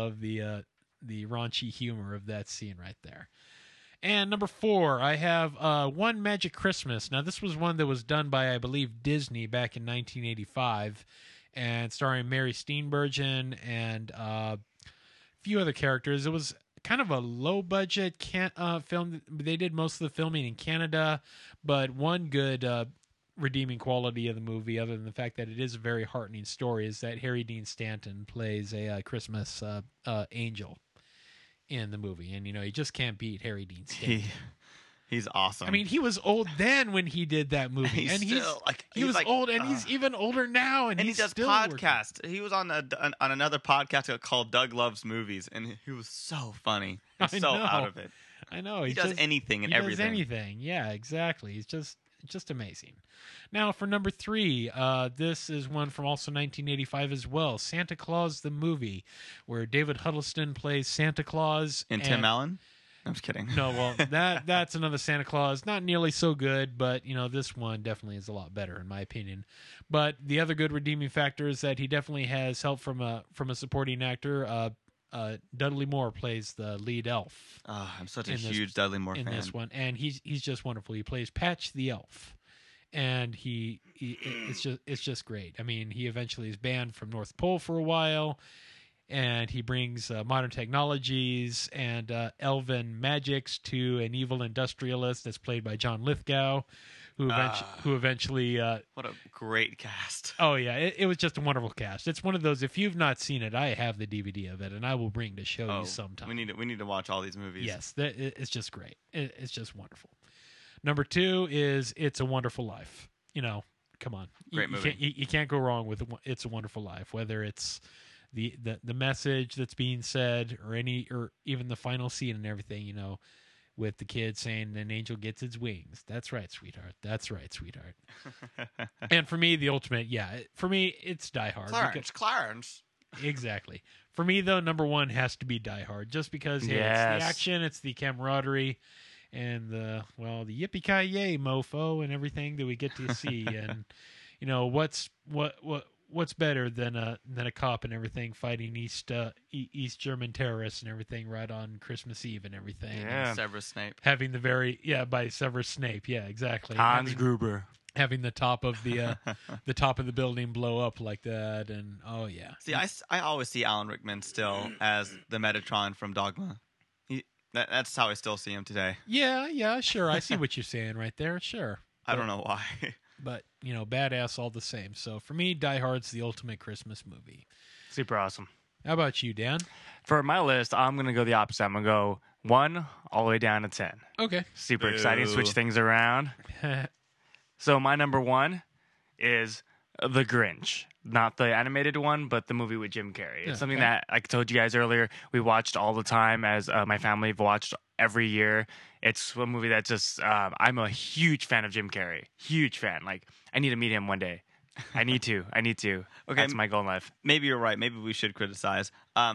Speaker 3: raunchy humor of that scene right there. And number 4, I have One Magic Christmas. Now, this was one that was done by, I believe, Disney back in 1985, and starring Mary Steenburgen and a few other characters. It was kind of a low-budget film. They did most of the filming in Canada, but one good redeeming quality of the movie, other than the fact that it is a very heartening story, is that Harry Dean Stanton plays a Christmas angel in the movie. And, he just can't beat Harry Dean Stanton.
Speaker 2: He's awesome.
Speaker 3: I mean, he was old then when he did that movie, and he was old, and he's even older now, and
Speaker 2: he
Speaker 3: he's
Speaker 2: does
Speaker 3: still
Speaker 2: podcasts. He was on another podcast called Doug Loves Movies, and he was so funny, and so out of it.
Speaker 3: I know
Speaker 2: he does anything and everything.
Speaker 3: Does anything, yeah, exactly. He's just amazing. Now, for number 3, this is one from also 1985 as well, Santa Claus the Movie, where David Huddleston plays Santa Claus.
Speaker 2: And Tim Allen? I'm just kidding.
Speaker 3: No, well, that's another Santa Claus. Not nearly so good, but, this one definitely is a lot better, in my opinion. But the other good redeeming factor is that he definitely has help from a supporting actor. Dudley Moore plays the lead elf.
Speaker 2: Oh, I'm such a huge Dudley Moore fan.
Speaker 3: In this one, and he's just wonderful. He plays Patch the elf, and it's just great. I mean, he eventually is banned from North Pole for a while, and he brings modern technologies and elven magics to an evil industrialist that's played by John Lithgow, who eventually
Speaker 2: what a great cast.
Speaker 3: Oh yeah, it was just a wonderful cast. It's one of those, if you've not seen it, I have the DVD of it, and I will bring to show you sometime.
Speaker 2: We need to watch all these movies.
Speaker 3: Yes, it's just great. It's just wonderful. Number 2 is It's a Wonderful Life. Come on,
Speaker 2: great movie.
Speaker 3: You can't go wrong with It's a Wonderful Life, whether it's the message that's being said or even the final scene and everything, with the kid saying an angel gets its wings. That's right, sweetheart. That's right, sweetheart. And for me, the ultimate, it's Die Hard.
Speaker 2: Clarence.
Speaker 3: Exactly. For me, though, number 1 has to be Die Hard, just because it's the action, it's the camaraderie, and the yippee-ki-yay mofo and everything that we get to see. And, what's better than a cop and everything fighting East German terrorists and everything right on Christmas Eve and everything?
Speaker 2: Yeah, Severus Snape.
Speaker 3: Having by Severus Snape. Yeah, exactly.
Speaker 1: Hans Gruber.
Speaker 3: Having the top of the building blow up like that, and oh yeah.
Speaker 2: See, I always see Alan Rickman still as the Metatron from Dogma. That's how I still see him today.
Speaker 3: Yeah, sure. I see what you're saying right there. Sure.
Speaker 2: I don't know why.
Speaker 3: But, badass all the same. So for me, Die Hard's the ultimate Christmas movie.
Speaker 1: Super awesome.
Speaker 3: How about you, Dan?
Speaker 1: For my list, I'm going to go the opposite. I'm going to go 1 all the way down to 10.
Speaker 3: Okay.
Speaker 1: Super exciting. Switch things around. So my number 1 is The Grinch. Not the animated one, but the movie with Jim Carrey. It's something that, like I told you guys earlier, we watched all the time as my family watched every year. It's a movie that just, I'm a huge fan of Jim Carrey. Huge fan. Like, I need to meet him one day. I need to. Okay, that's my goal in life.
Speaker 2: Maybe you're right. Maybe we should criticize.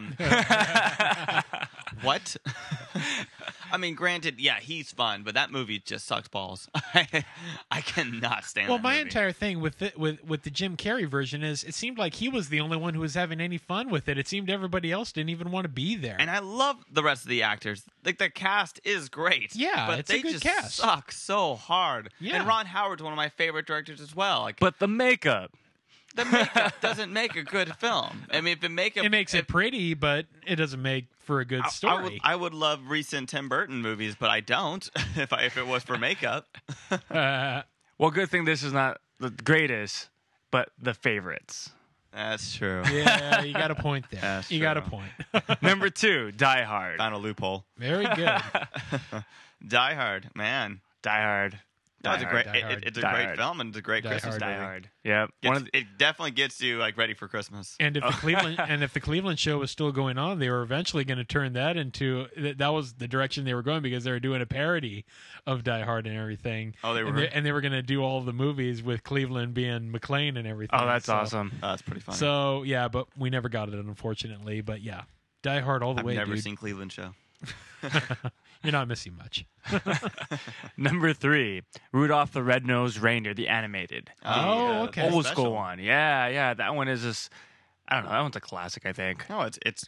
Speaker 2: What? I mean, granted, yeah, he's fun, but that movie just sucks balls. I cannot stand.
Speaker 3: Well,
Speaker 2: that
Speaker 3: my
Speaker 2: movie.
Speaker 3: entire thing with the Jim Carrey version is it seemed like he was the only one who was having any fun with it. It seemed everybody else didn't even want to be there.
Speaker 2: And I love the rest of the actors. Like, the cast is great.
Speaker 3: Yeah,
Speaker 2: but
Speaker 3: it's
Speaker 2: they
Speaker 3: a good
Speaker 2: just
Speaker 3: cast.
Speaker 2: suck so hard.
Speaker 3: Yeah.
Speaker 2: And Ron Howard's one of my favorite directors as well. Like,
Speaker 1: But the makeup.
Speaker 2: the makeup doesn't make a good film. I mean, if
Speaker 3: it makes it pretty, but it doesn't make for a good story.
Speaker 2: I would love recent Tim Burton movies, but I don't. if it was for makeup.
Speaker 1: Well, good thing this is not the greatest, but the favorites.
Speaker 2: That's true.
Speaker 3: Yeah, you got a point there.
Speaker 2: That's
Speaker 3: you got a
Speaker 2: true.
Speaker 3: point.
Speaker 1: Number 2, Die Hard.
Speaker 2: Found a loophole.
Speaker 3: Very good.
Speaker 2: Die Hard, man.
Speaker 1: Die Hard.
Speaker 2: No, it's a
Speaker 1: Die
Speaker 2: great.
Speaker 3: Hard. Die Hard.
Speaker 2: It's a
Speaker 1: Die
Speaker 2: great
Speaker 1: Hard.
Speaker 2: film and it's a great
Speaker 3: Die
Speaker 2: Christmas
Speaker 3: Hard.
Speaker 1: Die
Speaker 2: movie.
Speaker 1: Hard. Yep.
Speaker 2: It definitely gets you like ready for Christmas.
Speaker 3: And if the Cleveland show was still going on, they were eventually going to turn that into that was the direction they were going because they were doing a parody of Die Hard and everything.
Speaker 2: Oh, they were.
Speaker 3: And they were going to do all the movies with Cleveland being McClane and everything.
Speaker 1: Oh, that's
Speaker 3: So-
Speaker 1: awesome.
Speaker 2: Oh, that's pretty funny.
Speaker 3: So yeah, but we never got it, unfortunately. But yeah, Die Hard all the
Speaker 2: I've
Speaker 3: way,
Speaker 2: never
Speaker 3: dude.
Speaker 2: seen Cleveland show.
Speaker 3: You're not missing much.
Speaker 1: Number 3, Rudolph the Red-Nosed Reindeer, the animated.
Speaker 3: Oh, okay.
Speaker 1: Old
Speaker 2: special.
Speaker 1: school one. Yeah. That one is just, I don't know. That one's a classic, I think.
Speaker 2: No, it's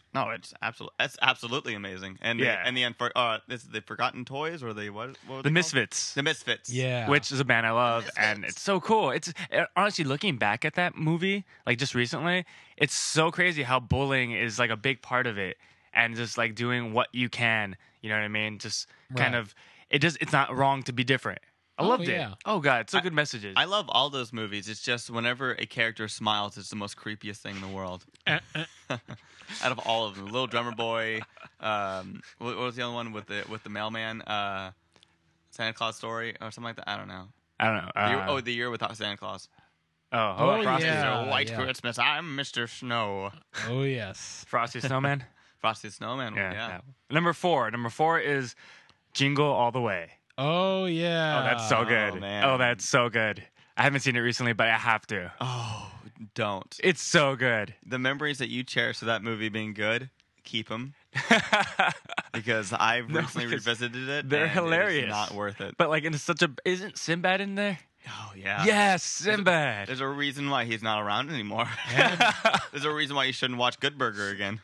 Speaker 2: absolutely amazing. And
Speaker 1: Yeah.
Speaker 2: this is the Forgotten Toys or the what? What were
Speaker 1: The
Speaker 2: they called?
Speaker 1: Misfits.
Speaker 2: The Misfits.
Speaker 3: Yeah.
Speaker 1: Which is a band I love, and
Speaker 2: Misfits.
Speaker 1: it's so cool. It's honestly looking back at that movie, like just recently, it's so crazy how bullying is like a big part of it, and just like doing what you can. You know what I mean? Just kind
Speaker 3: Right.
Speaker 1: of it's not wrong to be different. I
Speaker 3: Oh,
Speaker 1: loved
Speaker 3: yeah.
Speaker 1: it. Oh god, so good messages.
Speaker 2: I love all those movies. It's just whenever a character smiles, it's the most creepiest thing in the world. Out of all of them, Little Drummer Boy. What was the other one with the mailman? Santa Claus Story or something like that. I don't know.
Speaker 1: I don't know.
Speaker 2: The Year Without Santa Claus.
Speaker 3: Oh,
Speaker 1: Frosty,
Speaker 3: yeah.
Speaker 2: White Christmas. I'm Mr. Snow.
Speaker 3: Oh yes.
Speaker 1: Frosty Snowman.
Speaker 2: Frosty the Snowman.
Speaker 1: Yeah.
Speaker 2: Yeah.
Speaker 1: that one. Number 4 is Jingle All the Way.
Speaker 3: Oh yeah.
Speaker 1: Oh, that's so good.
Speaker 2: man.
Speaker 1: Oh, that's so good. I haven't seen it recently, but I have to.
Speaker 2: Oh, don't.
Speaker 1: It's so good.
Speaker 2: The memories that you cherish of that movie being good, keep them. Because I've recently
Speaker 1: because
Speaker 2: revisited it.
Speaker 1: they're
Speaker 2: and
Speaker 1: hilarious.
Speaker 2: It's not worth it.
Speaker 1: But like, isn't Sinbad in there?
Speaker 2: Oh yeah.
Speaker 1: Yes, Sinbad.
Speaker 2: There's a reason why he's not around anymore. There's a reason why you shouldn't watch Good Burger again.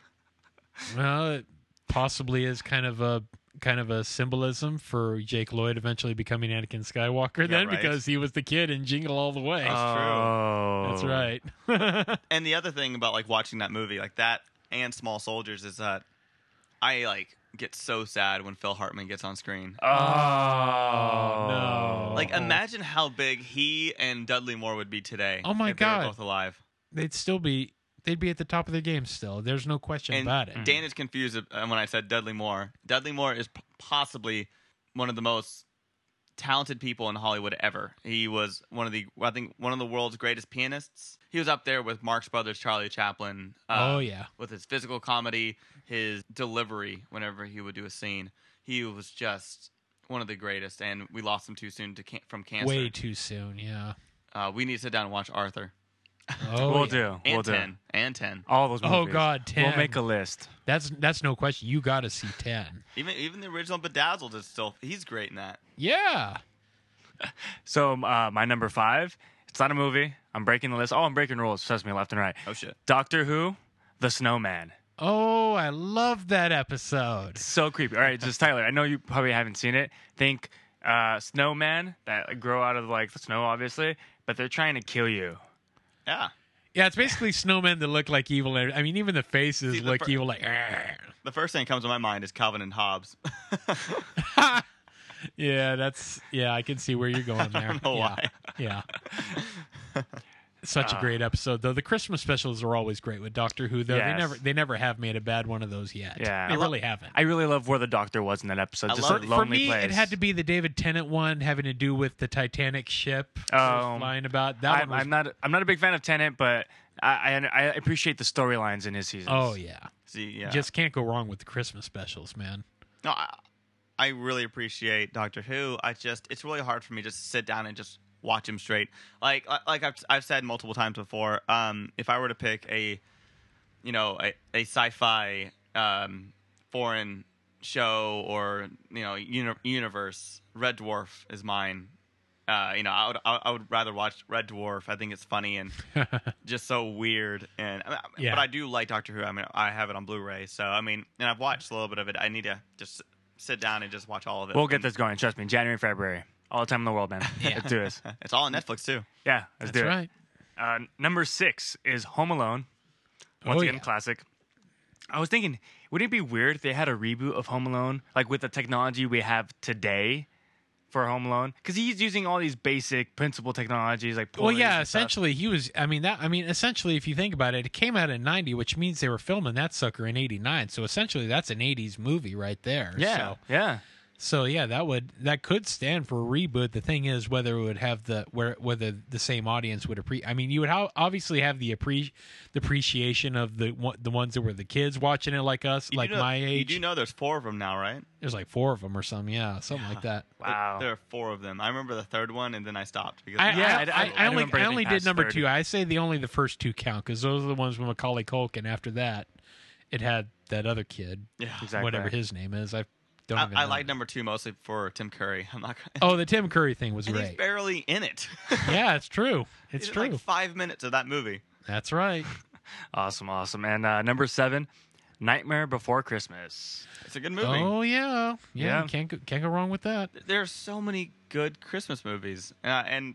Speaker 3: Well, it possibly is kind of a symbolism for Jake Lloyd eventually becoming Anakin Skywalker then
Speaker 2: right.
Speaker 3: because he was the kid in Jingle All the Way.
Speaker 1: Oh,
Speaker 3: That's right.
Speaker 2: And the other thing about like watching that movie, like that and Small Soldiers, is that I like get so sad when Phil Hartman gets on screen.
Speaker 1: Oh
Speaker 3: no.
Speaker 2: Like imagine how big he and Dudley Moore would be today.
Speaker 3: Oh, my
Speaker 2: if they were
Speaker 3: God.
Speaker 2: both alive.
Speaker 3: They'd be at the top of their game still. There's no question
Speaker 2: And
Speaker 3: about it.
Speaker 2: Dan is confused when I said Dudley Moore. Dudley Moore is possibly one of the most talented people in Hollywood ever. He was one of the world's greatest pianists. He was up there with Marx Brothers, Charlie Chaplin.
Speaker 3: Oh, yeah.
Speaker 2: With his physical comedy, his delivery whenever he would do a scene. He was just one of the greatest, and we lost him too soon from cancer.
Speaker 3: Way too soon, yeah.
Speaker 2: We need to sit down and watch Arthur.
Speaker 3: Oh,
Speaker 1: we'll
Speaker 3: yeah.
Speaker 1: do.
Speaker 2: And
Speaker 1: We'll
Speaker 2: 10.
Speaker 1: do.
Speaker 2: And 10.
Speaker 1: All those movies.
Speaker 3: Oh, God, 10.
Speaker 1: We'll make a list.
Speaker 3: That's no question. You got to see 10.
Speaker 2: Even the original Bedazzled is still... He's great in that.
Speaker 3: Yeah.
Speaker 1: So my number 5, it's not a movie. I'm breaking the list. Oh, I'm breaking rules. Trust me, left and right.
Speaker 2: Oh, shit.
Speaker 1: Doctor Who, The Snowman.
Speaker 3: Oh, I love that episode.
Speaker 1: So creepy. All right, just Tyler, I know you probably haven't seen it. Think snowman that like, grow out of like the snow, obviously, but they're trying to kill you.
Speaker 2: Yeah.
Speaker 3: Yeah, it's basically snowmen that look like evil. I mean, even the faces
Speaker 2: See, the
Speaker 3: look
Speaker 2: fir-
Speaker 3: evil. Like,
Speaker 2: The first thing that comes to my mind is Calvin and Hobbes.
Speaker 3: yeah, I can see where you're going there.
Speaker 2: don't know why.
Speaker 3: Yeah. Such a great episode, though. The Christmas specials are always great with Doctor Who, though.
Speaker 1: Yes.
Speaker 3: They never have made a bad one of those yet.
Speaker 1: Yeah.
Speaker 3: They really haven't.
Speaker 1: I really love where the doctor was in that episode.
Speaker 2: I
Speaker 1: Just
Speaker 2: love
Speaker 1: a
Speaker 2: it.
Speaker 3: For
Speaker 1: lonely
Speaker 3: me,
Speaker 1: place.
Speaker 3: it had to be the David Tennant one, having to do with the Titanic ship flying about. That one was,
Speaker 1: I'm not a big fan of Tenet, but I appreciate the storylines in his seasons.
Speaker 3: oh yeah,
Speaker 2: See, yeah.
Speaker 3: just can't go wrong with the Christmas specials, man.
Speaker 2: No, I really appreciate Doctor Who. It's really hard for me just to sit down and just watch him straight. Like I've said multiple times before, if I were to pick a sci-fi foreign show or universe, Red Dwarf is mine. I would rather watch Red Dwarf. I think it's funny and just so weird. And
Speaker 3: Yeah.
Speaker 2: but I do like Doctor Who. I mean, I have it on Blu-ray, so I mean, and I've watched a little bit of it. I need to just sit down and just watch all of it.
Speaker 1: We'll get this going. Trust me. January, February. All the time in the world, man. Let's do this.
Speaker 2: It's all on Netflix too.
Speaker 1: Yeah, let's
Speaker 3: That's
Speaker 1: do
Speaker 3: right.
Speaker 1: it. Number 6 is Home Alone. Once again,
Speaker 3: yeah.
Speaker 1: classic. I was thinking, wouldn't it be weird if they had a reboot of Home Alone, like with the technology we have today for Home Alone? Because he's using all these basic principal technologies, like
Speaker 3: Well,
Speaker 1: pulleys
Speaker 3: yeah.
Speaker 1: and stuff.
Speaker 3: Essentially, he was. Essentially, if you think about it, it came out in '90, which means they were filming that sucker in '89. So essentially, that's an '80s movie right there.
Speaker 1: Yeah,
Speaker 3: So,
Speaker 1: yeah.
Speaker 3: So yeah, that could stand for a reboot. The thing is whether it would have whether the same audience would appreciate. I mean, you would obviously have the appreciation of the ones that were the kids watching it like us, like my age.
Speaker 2: You do know there's 4 of them now, right?
Speaker 3: There's like 4 of them or something. Yeah, something like that.
Speaker 1: Wow.
Speaker 2: There are 4 of them. I remember the 3rd one, and then I stopped because
Speaker 3: I only did number
Speaker 1: 30.
Speaker 3: 2. I say only the first 2 count because those are the ones with Macaulay Culkin. After that, it had that other kid,
Speaker 1: Exactly.
Speaker 3: whatever his name is. I don't even
Speaker 2: I
Speaker 3: know.
Speaker 2: like number 2 mostly for Tim Curry. I'm not.
Speaker 3: Oh, the Tim Curry thing was
Speaker 2: and he's
Speaker 3: great.
Speaker 2: barely in it.
Speaker 3: Yeah, it's true. It's
Speaker 2: He's
Speaker 3: true.
Speaker 2: Like 5 minutes of that movie.
Speaker 3: That's right.
Speaker 1: Awesome. And number 7, Nightmare Before Christmas.
Speaker 2: It's a good movie.
Speaker 3: Oh yeah.
Speaker 1: Yeah.
Speaker 3: Can't go wrong with that.
Speaker 2: There are so many good Christmas movies, and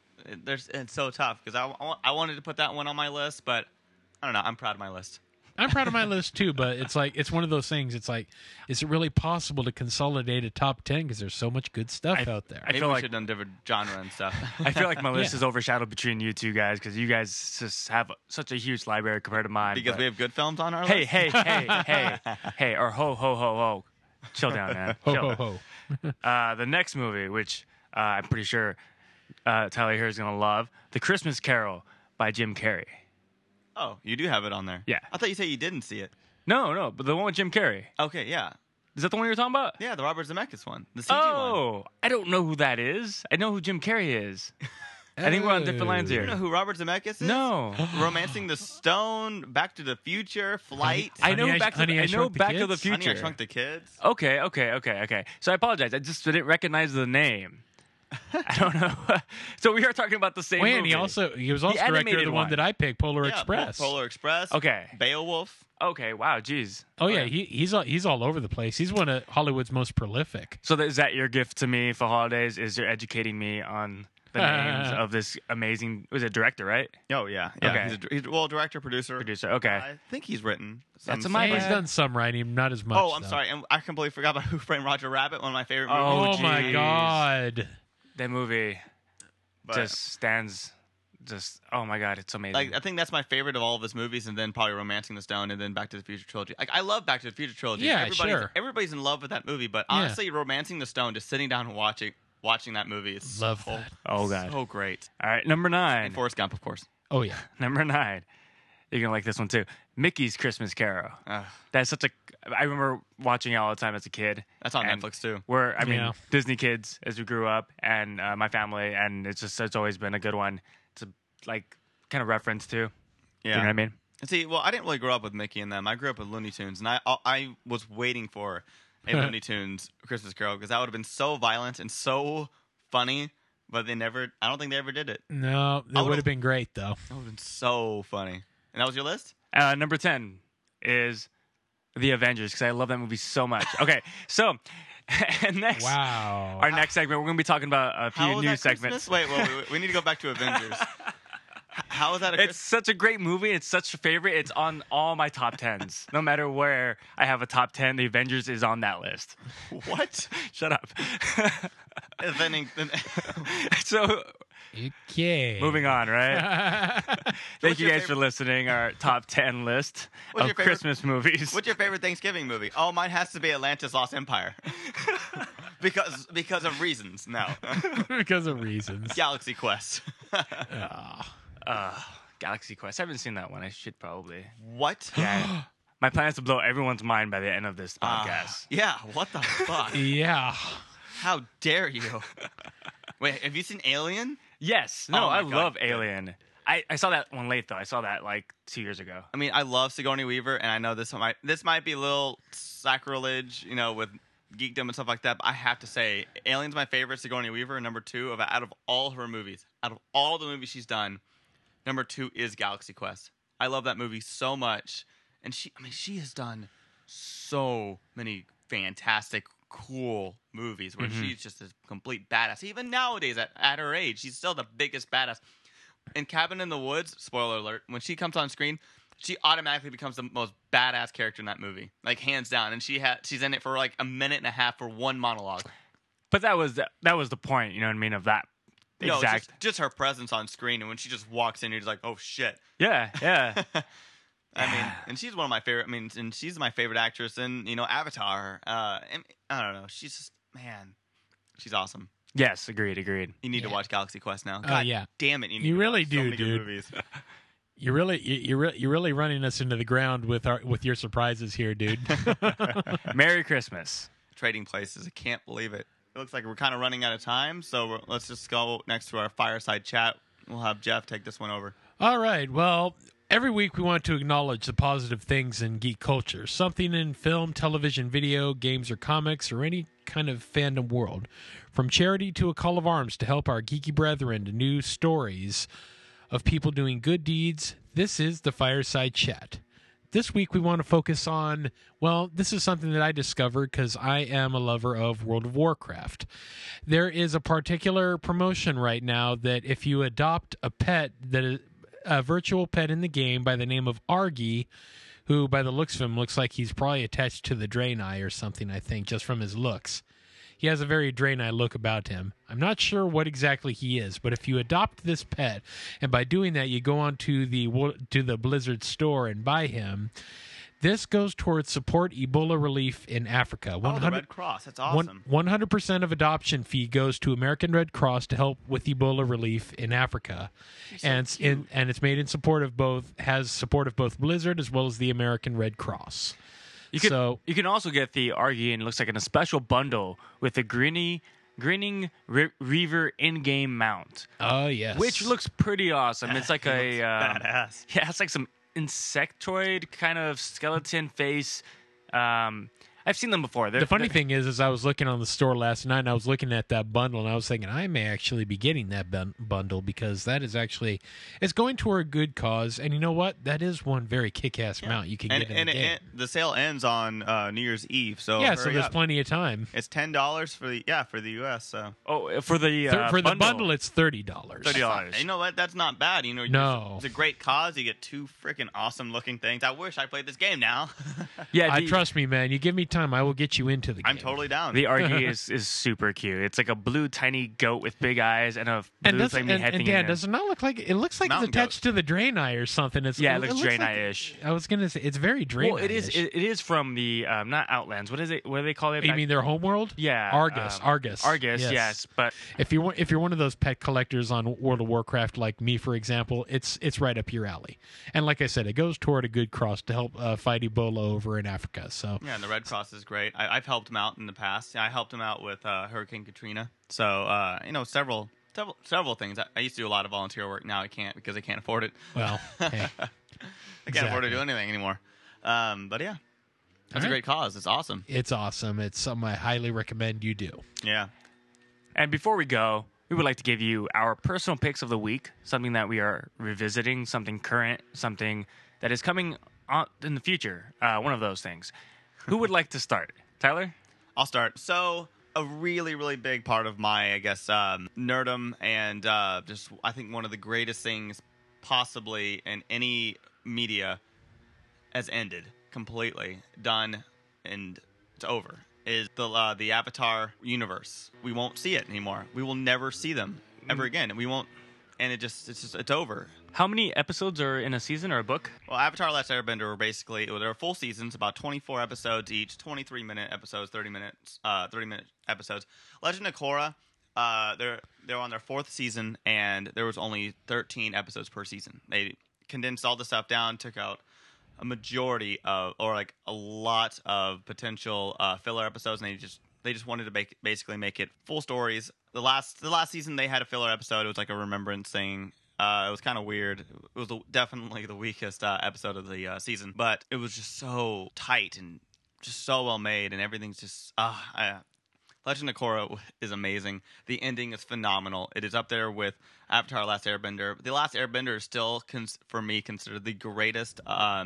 Speaker 2: it's so tough because I wanted to put that one on my list, but I don't know. I'm proud of my list.
Speaker 3: I'm proud of my list too, but it's one of those things. It's like, is it really possible to consolidate a top 10 because there's so much good stuff out there?
Speaker 1: I
Speaker 2: Maybe
Speaker 1: feel
Speaker 2: we
Speaker 1: like-
Speaker 2: should have done different genre and stuff.
Speaker 1: I feel like my list
Speaker 3: Yeah.
Speaker 1: is overshadowed between you two guys because you guys just have such a huge library compared to mine.
Speaker 2: because
Speaker 1: but-
Speaker 2: we have good films on our
Speaker 1: Hey,
Speaker 2: list.
Speaker 1: hey, or ho, ho, ho, ho. Chill down, man.
Speaker 3: Ho
Speaker 1: Chill
Speaker 3: ho
Speaker 1: down.
Speaker 3: ho.
Speaker 1: The next movie, which I'm pretty sure Tyler here is going to love, The Christmas Carol by Jim Carrey.
Speaker 2: Oh, you do have it on there.
Speaker 1: Yeah.
Speaker 2: I thought you said you didn't see it.
Speaker 1: No, but the one with Jim Carrey.
Speaker 2: Okay, yeah.
Speaker 1: Is that the one you were talking about?
Speaker 2: Yeah, the Robert Zemeckis one. The CG one.
Speaker 1: Oh, I don't know who that is. I know who Jim Carrey is. I think we're on different lines here.
Speaker 2: You know who Robert Zemeckis is?
Speaker 1: No.
Speaker 2: Romancing the Stone, Back to the Future, Flight.
Speaker 1: I know
Speaker 3: Honey, I
Speaker 1: Back to
Speaker 3: Honey, I
Speaker 1: I know
Speaker 3: Shrunk the
Speaker 1: Back to the
Speaker 3: Kids?
Speaker 1: Future.
Speaker 2: Honey, I Shrunk the Kids.
Speaker 1: Okay. So I apologize. I just didn't recognize the name. I don't know. So we are talking about the same
Speaker 3: Wait,
Speaker 1: movie.
Speaker 3: and he was also director of
Speaker 1: animated
Speaker 3: the one
Speaker 1: one.
Speaker 3: that I picked, Polar
Speaker 2: Yeah,
Speaker 3: Express.
Speaker 2: Polar Express.
Speaker 1: Okay.
Speaker 2: Beowulf.
Speaker 1: Okay, wow, geez.
Speaker 3: Oh yeah, he's all over the place. He's one of Hollywood's most prolific.
Speaker 1: So is that your gift to me for holidays? Is you're educating me on the names of this amazing? Was it director, right?
Speaker 2: Oh, yeah.
Speaker 1: Okay.
Speaker 2: He's director, producer.
Speaker 1: Producer. Okay.
Speaker 2: I think he's written.
Speaker 1: That's
Speaker 2: some
Speaker 1: my
Speaker 3: Yeah,
Speaker 1: bad.
Speaker 3: he's done some writing, not as much.
Speaker 2: Oh, I'm
Speaker 3: though.
Speaker 2: sorry. And I completely forgot about Who Framed Roger Rabbit, one of my favorite
Speaker 1: Oh,
Speaker 2: movies.
Speaker 3: Oh my
Speaker 1: jeez.
Speaker 3: God.
Speaker 1: That movie
Speaker 2: But,
Speaker 1: just stands. Just oh my god, it's amazing.
Speaker 2: like, I think that's my favorite of all of his movies, and then probably Romancing the Stone, and then Back to the Future trilogy. Like, I love Back to the Future trilogy.
Speaker 3: Yeah, sure.
Speaker 2: Everybody's in love with that movie, but
Speaker 3: Yeah.
Speaker 2: honestly, Romancing the Stone, just sitting down and watching that movie is
Speaker 3: Love
Speaker 2: so,
Speaker 3: that.
Speaker 1: Oh, God.
Speaker 2: so great.
Speaker 1: All right, number 9.
Speaker 2: And Forrest Gump, of course.
Speaker 3: Oh yeah.
Speaker 1: Number 9. You're gonna like this one too. Mickey's Christmas Carol.
Speaker 2: Ugh.
Speaker 1: That's such a. I remember watching it all the time as a kid.
Speaker 2: That's on
Speaker 1: And
Speaker 2: Netflix too.
Speaker 1: We're, I mean,
Speaker 3: Yeah.
Speaker 1: Disney kids as we grew up, and my family, and it's always been a good one to like kind of reference to.
Speaker 2: Yeah.
Speaker 1: You know what I mean?
Speaker 2: See, well, I didn't really grow up with Mickey and them. I grew up with Looney Tunes, and I was waiting for a Looney Tunes Christmas Carol because that would have been so violent and so funny, but they never. I don't think they ever did it.
Speaker 3: No, that would have been great though.
Speaker 2: That would have been so funny. And that was your list?
Speaker 1: Number 10 is The Avengers because I love that movie so much. Okay, so and next,
Speaker 3: Wow.
Speaker 1: our next segment, we're going to be talking about a
Speaker 2: How
Speaker 1: few
Speaker 2: was
Speaker 1: new
Speaker 2: that
Speaker 1: segments.
Speaker 2: Christmas? Wait. We need to go back to Avengers. How is that a
Speaker 1: It's such a great movie. It's such a favorite. It's on all my top 10s. No matter where I have a top 10, The Avengers is on that list.
Speaker 2: what?
Speaker 1: Shut up.
Speaker 2: then,
Speaker 1: So,
Speaker 3: Okay.
Speaker 1: moving on, right? Thank you
Speaker 2: your
Speaker 1: guys for
Speaker 2: favorite-
Speaker 1: listening. Our top 10 list
Speaker 2: What's
Speaker 1: of
Speaker 2: your favorite-
Speaker 1: Christmas movies.
Speaker 2: what's your favorite Thanksgiving movie? Oh, mine has to be Atlantis Lost Empire. because of reasons. No.
Speaker 3: because of reasons.
Speaker 2: Galaxy Quest.
Speaker 1: Galaxy Quest. I haven't seen that one. I should probably.
Speaker 2: What?
Speaker 1: Yeah. My plan is to blow everyone's mind by the end of this podcast.
Speaker 2: Yeah, what the fuck?
Speaker 3: Yeah.
Speaker 2: How dare you? Wait, have you seen Alien?
Speaker 1: Yes. No,
Speaker 2: Oh my
Speaker 1: I
Speaker 2: God.
Speaker 1: love Alien. I saw that one late, though. I saw that like 2 years ago.
Speaker 2: I mean, I love Sigourney Weaver, and I know this might be a little sacrilege, with geekdom and stuff like that, but I have to say, Alien's my favorite Sigourney Weaver, number 2 out of all her movies. Out of all the movies she's done, number 2 is Galaxy Quest. I love that movie so much. And she has done so many fantastic, cool movies where she's just a complete badass. Even nowadays, at her age, she's still the biggest badass. In Cabin in the Woods, spoiler alert, when she comes on screen, she automatically becomes the most badass character in that movie, like hands down. And she's in it for like a minute and a half for one monologue.
Speaker 1: But that was the point, you know what I mean, of that
Speaker 2: No, it's
Speaker 1: exact.
Speaker 2: just her presence on screen, and when she just walks in, you're just like, oh shit.
Speaker 1: Yeah.
Speaker 2: I mean, and she's one of my favorite. I mean, and she's my favorite actress in Avatar. And I don't know. man, she's awesome.
Speaker 1: Yes, agreed.
Speaker 2: You need to watch Galaxy Quest now.
Speaker 3: Oh,
Speaker 2: God
Speaker 3: yeah.
Speaker 2: damn it!
Speaker 3: You really
Speaker 2: so
Speaker 3: do,
Speaker 2: many good
Speaker 3: dude.
Speaker 2: movies.
Speaker 3: You're really running us into the ground with your surprises here, dude.
Speaker 1: Merry Christmas.
Speaker 2: Trading Places. I can't believe it. It looks like we're kind of running out of time, so let's just go next to our fireside chat. We'll have Jeff take this one over.
Speaker 3: All right. Well, every week we want to acknowledge the positive things in geek culture, something in film, television, video, games, or comics, or any kind of fandom world. From charity to a call of arms to help our geeky brethren to new stories of people doing good deeds, this is the Fireside Chat. This week we want to focus on, well, this is something that I discovered because I am a lover of World of Warcraft. There is a particular promotion right now that if you adopt a pet, that is a virtual pet in the game by the name of Argy, who by the looks of him looks like he's probably attached to the Draenei or something, I think, just from his looks. He has a very Draenei look about him. I'm not sure what exactly he is, but if you adopt this pet, and by doing that you go on to the Blizzard store and buy him, this goes towards support Ebola relief in Africa.
Speaker 2: The Red Cross. That's awesome.
Speaker 3: 100% of adoption fee goes to American Red Cross to help with Ebola relief in Africa, and it's made in support of both Blizzard as well as the American Red Cross.
Speaker 1: You can also get the Argy, and it looks like in a special bundle with the grinning Reaver in-game mount.
Speaker 3: Oh yes,
Speaker 1: which looks pretty awesome. It's like
Speaker 2: badass.
Speaker 1: Yeah, it's like some insectoid kind of skeleton face. I've seen them before.
Speaker 3: The funny thing is I was looking on the store last night, and I was looking at that bundle, and I was thinking I may actually be getting that bundle because that is actually it's going toward a good cause. And you know what? That is one very kick-ass mount you can get in the game.
Speaker 2: The sale ends on New Year's Eve, so
Speaker 3: so there's plenty of time.
Speaker 2: It's $10 for the US. So
Speaker 1: for the
Speaker 3: bundle, it's $30.
Speaker 1: $30.
Speaker 2: You know what? That's not bad. You know,
Speaker 3: no,
Speaker 2: it's a great cause. You get two freaking awesome looking things. I wish I played this game now.
Speaker 1: Yeah,
Speaker 3: trust me, man. You give me time, I will get you into the game.
Speaker 2: I'm totally down.
Speaker 1: The Argy is super cute. It's like a blue tiny goat with big eyes and a blue flaming head thing.
Speaker 3: Dan, does it not look like it looks like
Speaker 2: Mountain
Speaker 3: it's attached to the Draenei or something?
Speaker 1: It looks Draenei-ish.
Speaker 3: I was gonna say it's very Draenei.
Speaker 1: Well, it is from the not Outlands. What is it? What do they call it?
Speaker 3: You mean their homeworld?
Speaker 1: Yeah,
Speaker 3: Argus.
Speaker 1: Yes. But
Speaker 3: if you're one of those pet collectors on World of Warcraft like me, for example, it's right up your alley. And like I said, it goes toward a good cause to help fight Ebola over in Africa. So
Speaker 2: yeah, and the Red Cross is great. I've helped them out in the past. I helped them out with Hurricane Katrina. So several things. I used to do a lot of volunteer work. Now I can't because I can't afford it.
Speaker 3: Well, hey,
Speaker 2: I can't afford to do anything anymore. But yeah, that's a great cause. It's awesome.
Speaker 3: It's awesome. It's something I highly recommend you do.
Speaker 2: Yeah.
Speaker 1: And before we go, we would like to give you our personal picks of the week, something that we are revisiting, something current, something that is coming on in the future. One of those things. Who would like to start? Tyler?
Speaker 2: I'll start. So a really, really big part of my, I guess, nerdum and just I think one of the greatest things possibly in any media has ended completely, done, and it's over. Is the Avatar universe? We won't see it anymore. We will never see them ever again. We won't, and it's over.
Speaker 1: How many episodes are in a season or a book?
Speaker 2: Well, Avatar: Last Airbender were basically there are full seasons, about 24 episodes each, 23-minute episodes, 30-minute episodes. Legend of Korra, they're on their 4th season, and there was only 13 episodes per season. They condensed all the stuff down, took out a majority of, or like a lot of potential filler episodes, and they just wanted to basically make it full stories. The last season they had a filler episode. It was like a remembrance thing. It was kind of weird. It was definitely the weakest episode of the season, but it was just so tight and just so well made, and everything's just Legend of Korra is amazing. The ending is phenomenal. It is up there with Avatar: Last Airbender. The Last Airbender is still, for me, considered the greatest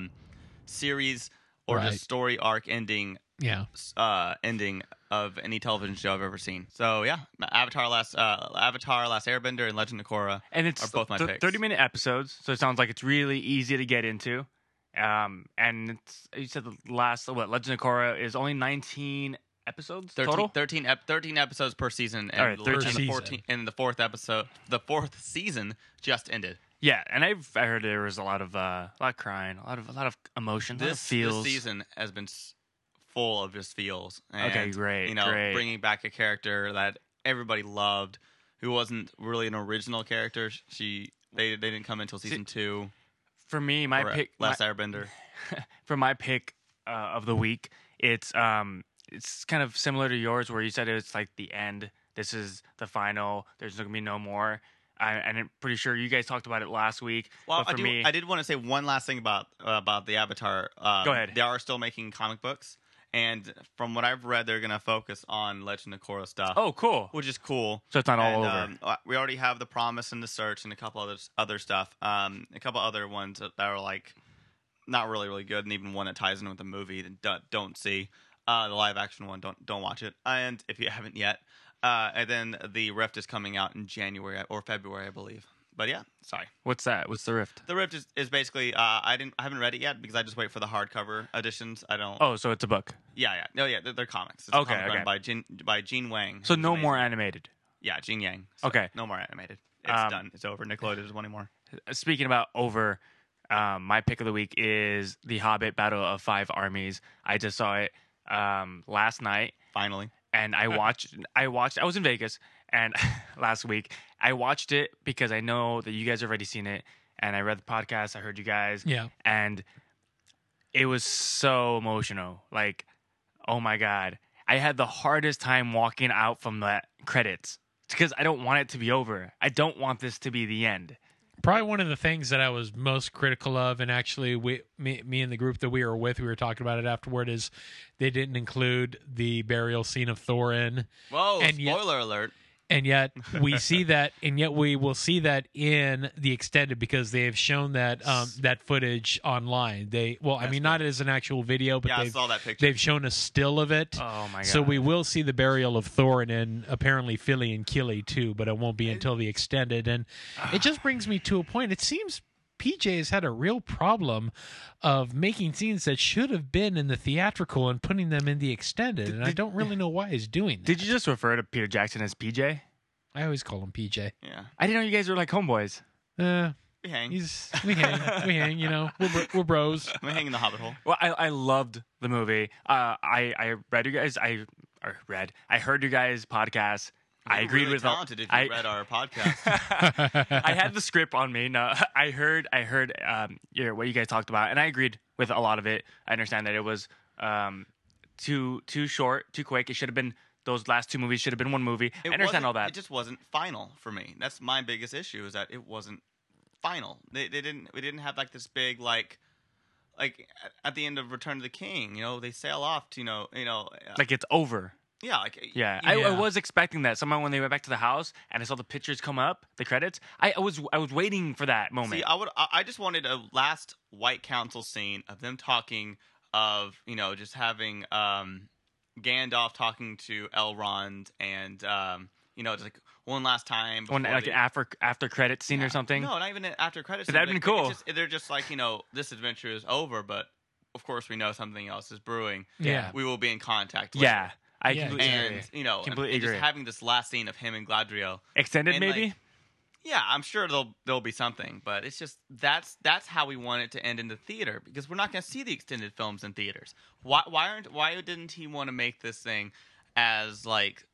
Speaker 2: series or just story arc ending.
Speaker 3: Yeah.
Speaker 2: Ending of any television show I've ever seen. So yeah, Avatar: Last Airbender and Legend of Korra are both my picks.
Speaker 1: 30-minute episodes, so it sounds like it's really easy to get into. And you said the last Legend of Korra is only 19 episodes total.
Speaker 2: 13 episodes per season, and,
Speaker 1: all right, 13
Speaker 2: and the fourth season just ended.
Speaker 1: Yeah, and I heard there was a lot of crying, a lot of emotion, a lot of feels.
Speaker 2: This season has been full of just feels. And,
Speaker 1: Okay, great,
Speaker 2: You know,
Speaker 1: great.
Speaker 2: bringing back a character that everybody loved, who wasn't really an original character. They didn't come until season 2.
Speaker 1: For me, my
Speaker 2: or
Speaker 1: pick,
Speaker 2: Last Airbender.
Speaker 1: for my pick of the week, it's kind of similar to yours, where you said it's like the end. This is the final. There's going to be no more. And I'm pretty sure you guys talked about it last week.
Speaker 2: Well,
Speaker 1: but for me,
Speaker 2: I did want to say one last thing about the Avatar.
Speaker 1: Go ahead.
Speaker 2: They are still making comic books, and from what I've read, they're going to focus on Legend of Korra stuff.
Speaker 1: oh, cool.
Speaker 2: Which is cool.
Speaker 1: So it's not all
Speaker 2: And,
Speaker 1: over.
Speaker 2: We already have The Promise and The Search and a couple other stuff. A couple other ones that are like not really good, and even one that ties in with the movie that don't see. The live action one, don't watch it. And if you haven't yet, and then The Rift is coming out in January or February, I believe. But yeah, sorry.
Speaker 1: What's that? What's the Rift?
Speaker 2: The Rift is basically I haven't read it yet because I just wait for the hardcover editions. I don't.
Speaker 1: Oh, so it's a book.
Speaker 2: Yeah. No, yeah, they're comics. It's
Speaker 1: Okay,
Speaker 2: a comic
Speaker 1: okay.
Speaker 2: run by Gene Wang.
Speaker 1: So
Speaker 2: who's
Speaker 1: no more
Speaker 2: amazing.
Speaker 1: animated.
Speaker 2: Yeah, Gene Yang. So
Speaker 1: Okay.
Speaker 2: No more animated. It's done. It's over. Nickelodeon doesn't want anymore.
Speaker 1: Speaking about over, my pick of the week is The Hobbit: Battle of Five Armies. I just saw it last night,
Speaker 2: Finally.
Speaker 1: and I watched. I was in Vegas, and last week I watched it because I know that you guys have already seen it, and I read the podcast. I heard you guys,
Speaker 3: Yeah.
Speaker 1: and it was so emotional. Like, oh my god, I had the hardest time walking out from the credits because I don't want it to be over. I don't want this to be the end.
Speaker 3: Probably one of the things that I was most critical of, and actually me and the group that we were with, we were talking about it afterward, is they didn't include the burial scene of Thorin.
Speaker 2: Whoa!
Speaker 3: And yet-
Speaker 2: Spoiler alert.
Speaker 3: And yet we see that, and yet we will see that in the extended because they have shown that that footage online. I mean, not as an actual video, but
Speaker 2: Yeah, I saw that picture.
Speaker 3: they've shown a still of it.
Speaker 1: Oh my god!
Speaker 3: So we will see the burial of Thorin and apparently Philly and Killy too, but it won't be until the extended. And it just brings me to a point. It seems PJ has had a real problem of making scenes that should have been in the theatrical and putting them in the extended, and I don't really know why he's doing that.
Speaker 1: Did you just refer to Peter Jackson as PJ?
Speaker 3: I always call him PJ.
Speaker 2: Yeah.
Speaker 1: I didn't know you guys were like homeboys.
Speaker 2: We hang.
Speaker 3: We hang. You know, we're bros.
Speaker 2: We hang in the Hobbit hole.
Speaker 1: Well, I loved the movie. I read you guys. I heard you guys' podcast. I
Speaker 2: You're
Speaker 1: agreed
Speaker 2: really
Speaker 1: with
Speaker 2: talented if you read our podcast.
Speaker 1: I had the script on me. No, I heard what you guys talked about, and I agreed with a lot of it. I understand that it was too short, too quick. It should have been those last two movies. Should have been one movie. I understand all that.
Speaker 2: It just wasn't final for me. That's my biggest issue, is that it wasn't final. We didn't have like this big like at the end of Return of the King. You know, they sail off to
Speaker 1: like it's over.
Speaker 2: yeah, like
Speaker 1: Yeah,
Speaker 3: Yeah.
Speaker 1: I was expecting that. Somehow when they went back to the house and I saw the pictures come up, the credits, I was waiting for that moment.
Speaker 2: See, I just wanted a last White Council scene of them talking, of just having Gandalf talking to Elrond, and just like one last time.
Speaker 1: One
Speaker 2: before
Speaker 1: like
Speaker 2: they-
Speaker 1: an after credit scene
Speaker 2: Yeah.
Speaker 1: or something.
Speaker 2: No, not even an after credits.
Speaker 1: That'd been cool.
Speaker 2: They're just like, this adventure is over, but of course we know something else is brewing.
Speaker 3: Yeah.
Speaker 2: We will be in contact with
Speaker 1: Yeah, I
Speaker 3: Yeah,
Speaker 1: completely
Speaker 2: it.
Speaker 1: agree.
Speaker 2: And
Speaker 1: Completely
Speaker 2: and just
Speaker 1: agree.
Speaker 2: having this last scene of him and Gladriel.
Speaker 1: Extended
Speaker 2: and,
Speaker 1: maybe.
Speaker 2: like, yeah, I'm sure there'll be something, but it's just that's how we want it to end in the theater, because we're not going to see the extended films in theaters. Why didn't he want to make this thing as like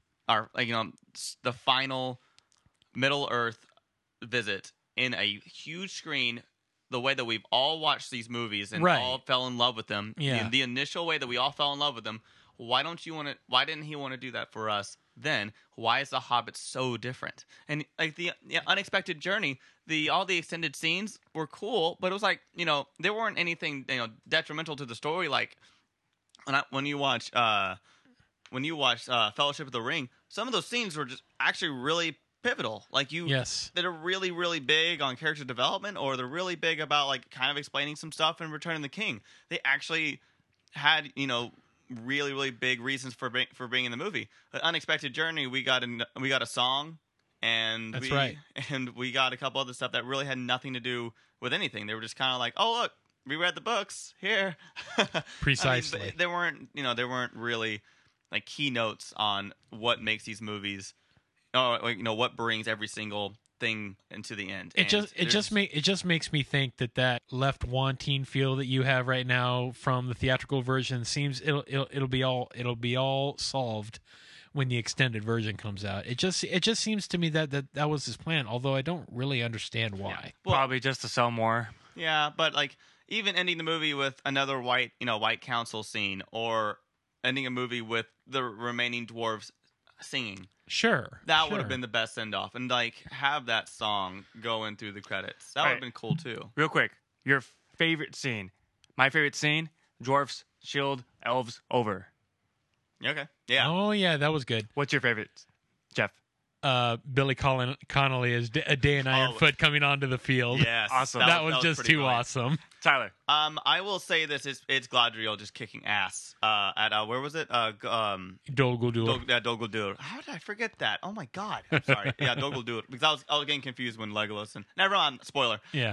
Speaker 2: the final Middle Earth visit in a huge screen, the way that we've all watched these movies and
Speaker 3: Right.
Speaker 2: all fell in love with them,
Speaker 3: Yeah.
Speaker 2: the initial way that we all fell in love with them. Why didn't he want to do that for us then? Why is The Hobbit so different? And like the unexpected journey, all the extended scenes were cool, but it was like, there weren't anything detrimental to the story. Like when you watch Fellowship of the Ring, some of those scenes were just actually really pivotal. Like
Speaker 3: Yes.
Speaker 2: that are really, really big on character development, or they're really big about like kind of explaining some stuff in Return of the King. They actually had, really, really big reasons for being in the movie. Unexpected Journey, we got a song, and
Speaker 3: That's right.
Speaker 2: and we got a couple other stuff that really had nothing to do with anything. They were just kind of like, oh look, we read the books here.
Speaker 3: Precisely.
Speaker 2: I mean, there weren't really like keynotes on what makes these movies, what brings every single thing into the end.
Speaker 3: It just makes me think that left wanting feel that you have right now from the theatrical version seems it'll be all solved when the extended version comes out. It just seems to me that was his plan, although I don't really understand why.
Speaker 2: Yeah. Well,
Speaker 1: Probably just to sell more.
Speaker 2: Yeah, but like even ending the movie with another white council scene, or ending a movie with the remaining dwarves singing.
Speaker 3: Sure.
Speaker 2: That would have been the best send off, and like have that song going through the credits. That would have
Speaker 1: Right.
Speaker 2: been cool too.
Speaker 1: Real quick, your favorite scene. My favorite scene, dwarfs, shield, elves, over.
Speaker 2: Okay. Yeah.
Speaker 3: Oh yeah, that was good.
Speaker 1: What's your favorite, Jeff?
Speaker 3: Billy Connolly as a day in Iron Foot coming onto the field.
Speaker 2: Yes.
Speaker 1: Awesome.
Speaker 3: That was just
Speaker 2: pretty
Speaker 3: too
Speaker 2: funny.
Speaker 3: awesome.
Speaker 1: Tyler.
Speaker 2: I will say this: it's Galadriel just kicking ass. At where was it?
Speaker 3: Dol Guldur.
Speaker 2: Dol Guldur. How did I forget that? Oh my god! I'm sorry. Yeah, Dol Guldur. Because I was getting confused when Legolas and never mind. Spoiler.
Speaker 3: Yeah.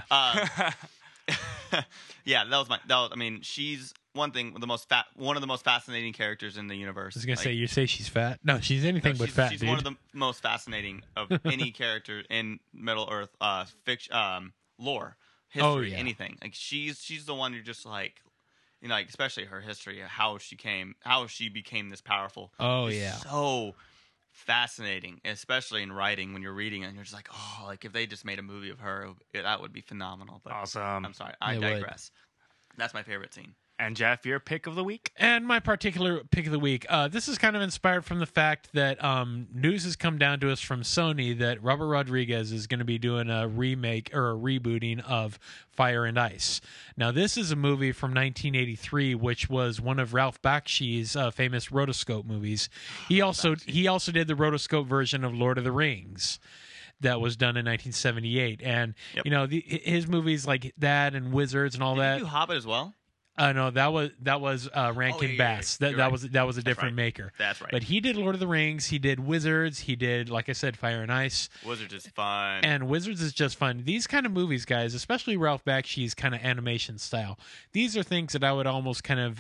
Speaker 2: Yeah, I mean, she's one of the most fascinating characters in the universe.
Speaker 3: I was gonna
Speaker 2: Like,
Speaker 3: say, you say she's fat? No, she's anything but fat,
Speaker 2: she's
Speaker 3: dude.
Speaker 2: one of the most fascinating of any character in Middle Earth fiction, lore, history,
Speaker 3: Oh, yeah.
Speaker 2: anything. Like she's the one you're just like, like especially her history, how she became this powerful.
Speaker 3: Oh,
Speaker 2: is
Speaker 3: yeah.
Speaker 2: so fascinating, especially in writing when you're reading it and you're just like, oh, like if they just made a movie of her, that would be phenomenal. But
Speaker 1: Awesome.
Speaker 2: I'm sorry, I
Speaker 3: It would.
Speaker 2: digress. That's my favorite scene.
Speaker 1: And Jeff, your pick of the week?
Speaker 3: And my particular pick of the week, this is kind of inspired from the fact that news has come down to us from Sony that Robert Rodriguez is going to be doing a remake or a rebooting of Fire and Ice. Now, this is a movie from 1983, which was one of Ralph Bakshi's famous rotoscope movies. He also did the rotoscope version of Lord of the Rings. That was done in 1978, and
Speaker 2: Yep.
Speaker 3: his movies like that and Wizards and all
Speaker 2: Did
Speaker 3: that.
Speaker 2: you do Hobbit as well?
Speaker 3: No, that was Rankin
Speaker 2: yeah,
Speaker 3: Bass.
Speaker 2: you're right.
Speaker 3: That was a different
Speaker 2: right.
Speaker 3: maker.
Speaker 2: That's right.
Speaker 3: But he did Lord of the Rings. He did Wizards. He did, like I said, Fire and Ice.
Speaker 2: Wizards is fun.
Speaker 3: And Wizards is just fun. These kind of movies, guys, especially Ralph Bakshi's kind of animation style. These are things that I would almost kind of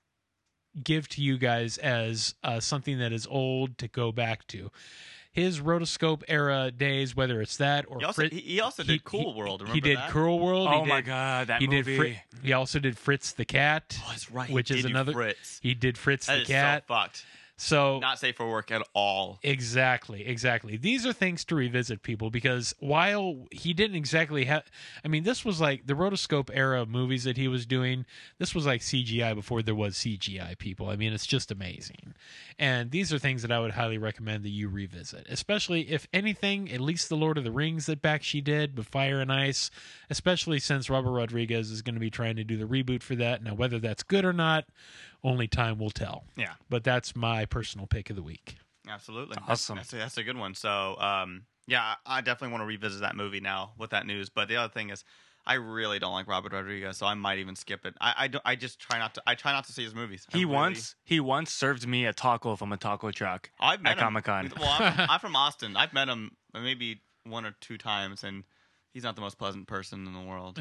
Speaker 3: give to you guys as something that is old to go back to. His rotoscope era days, whether it's that or
Speaker 2: he also did Cool World. Remember
Speaker 3: he did
Speaker 2: that?
Speaker 3: Cool World.
Speaker 1: Oh
Speaker 3: he
Speaker 1: my
Speaker 3: did,
Speaker 1: god, that
Speaker 3: he
Speaker 1: movie.
Speaker 3: he also did Fritz the Cat.
Speaker 2: Oh, that's right.
Speaker 3: Which
Speaker 2: He
Speaker 3: is
Speaker 2: did do
Speaker 3: another.
Speaker 2: Fritz.
Speaker 3: He did Fritz
Speaker 2: That
Speaker 3: the
Speaker 2: is
Speaker 3: Cat.
Speaker 2: so fucked.
Speaker 3: So
Speaker 2: Not safe for work at all.
Speaker 3: exactly. These are things to revisit, people, because while he didn't exactly have, I mean, this was like the rotoscope era of movies that he was doing. This was like CGI before there was CGI, people. I mean, it's just amazing. And these are things that I would highly recommend that you revisit, especially if anything, at least the Lord of the Rings that Bakshi did, but Fire and Ice, especially since Robert Rodriguez is going to be trying to do the reboot for that. Now, whether that's good or not, only time will tell.
Speaker 1: Yeah.
Speaker 3: But that's my personal pick of the week.
Speaker 2: Absolutely.
Speaker 1: Awesome.
Speaker 2: That's a good one. So, yeah, I definitely want to revisit that movie now with that news. But the other thing is, I really don't like Robert Rodriguez, so I might even skip it. I just try not to. I try not to see his movies.
Speaker 1: He once served me a taco from a taco truck
Speaker 2: I've met
Speaker 1: at Comic-Con.
Speaker 2: Well, I'm from Austin. I've met him maybe one or two times, and he's not the most pleasant person in the world.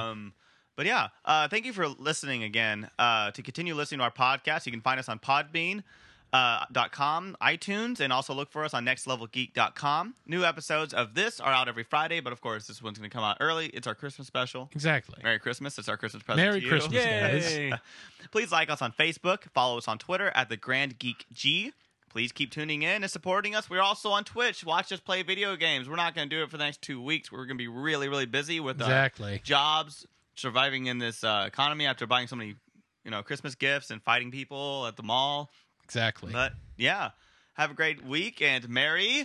Speaker 2: But yeah, thank you for listening again. To continue listening to our podcast, you can find us on Podbean. .com, iTunes, and also look for us on nextlevelgeek.com. New episodes of this are out every Friday, but of course this one's going to come out early. It's our Christmas special.
Speaker 3: Exactly.
Speaker 2: Merry Christmas. It's our Christmas present
Speaker 3: Merry
Speaker 2: to you.
Speaker 3: Christmas,
Speaker 1: Yay.
Speaker 3: guys.
Speaker 2: Please like us on Facebook. Follow us on Twitter at The Grand Geek G. Please keep tuning in and supporting us. We're also on Twitch. Watch us play video games. We're not going to do it for the next 2 weeks. We're going to be really, really busy with
Speaker 3: Exactly.
Speaker 2: jobs, surviving in this economy after buying so many Christmas gifts and fighting people at the mall.
Speaker 3: Exactly.
Speaker 2: But yeah, have a great week and Merry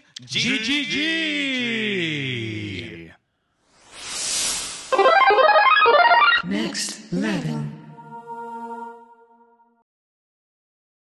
Speaker 3: GGG.
Speaker 4: Next level.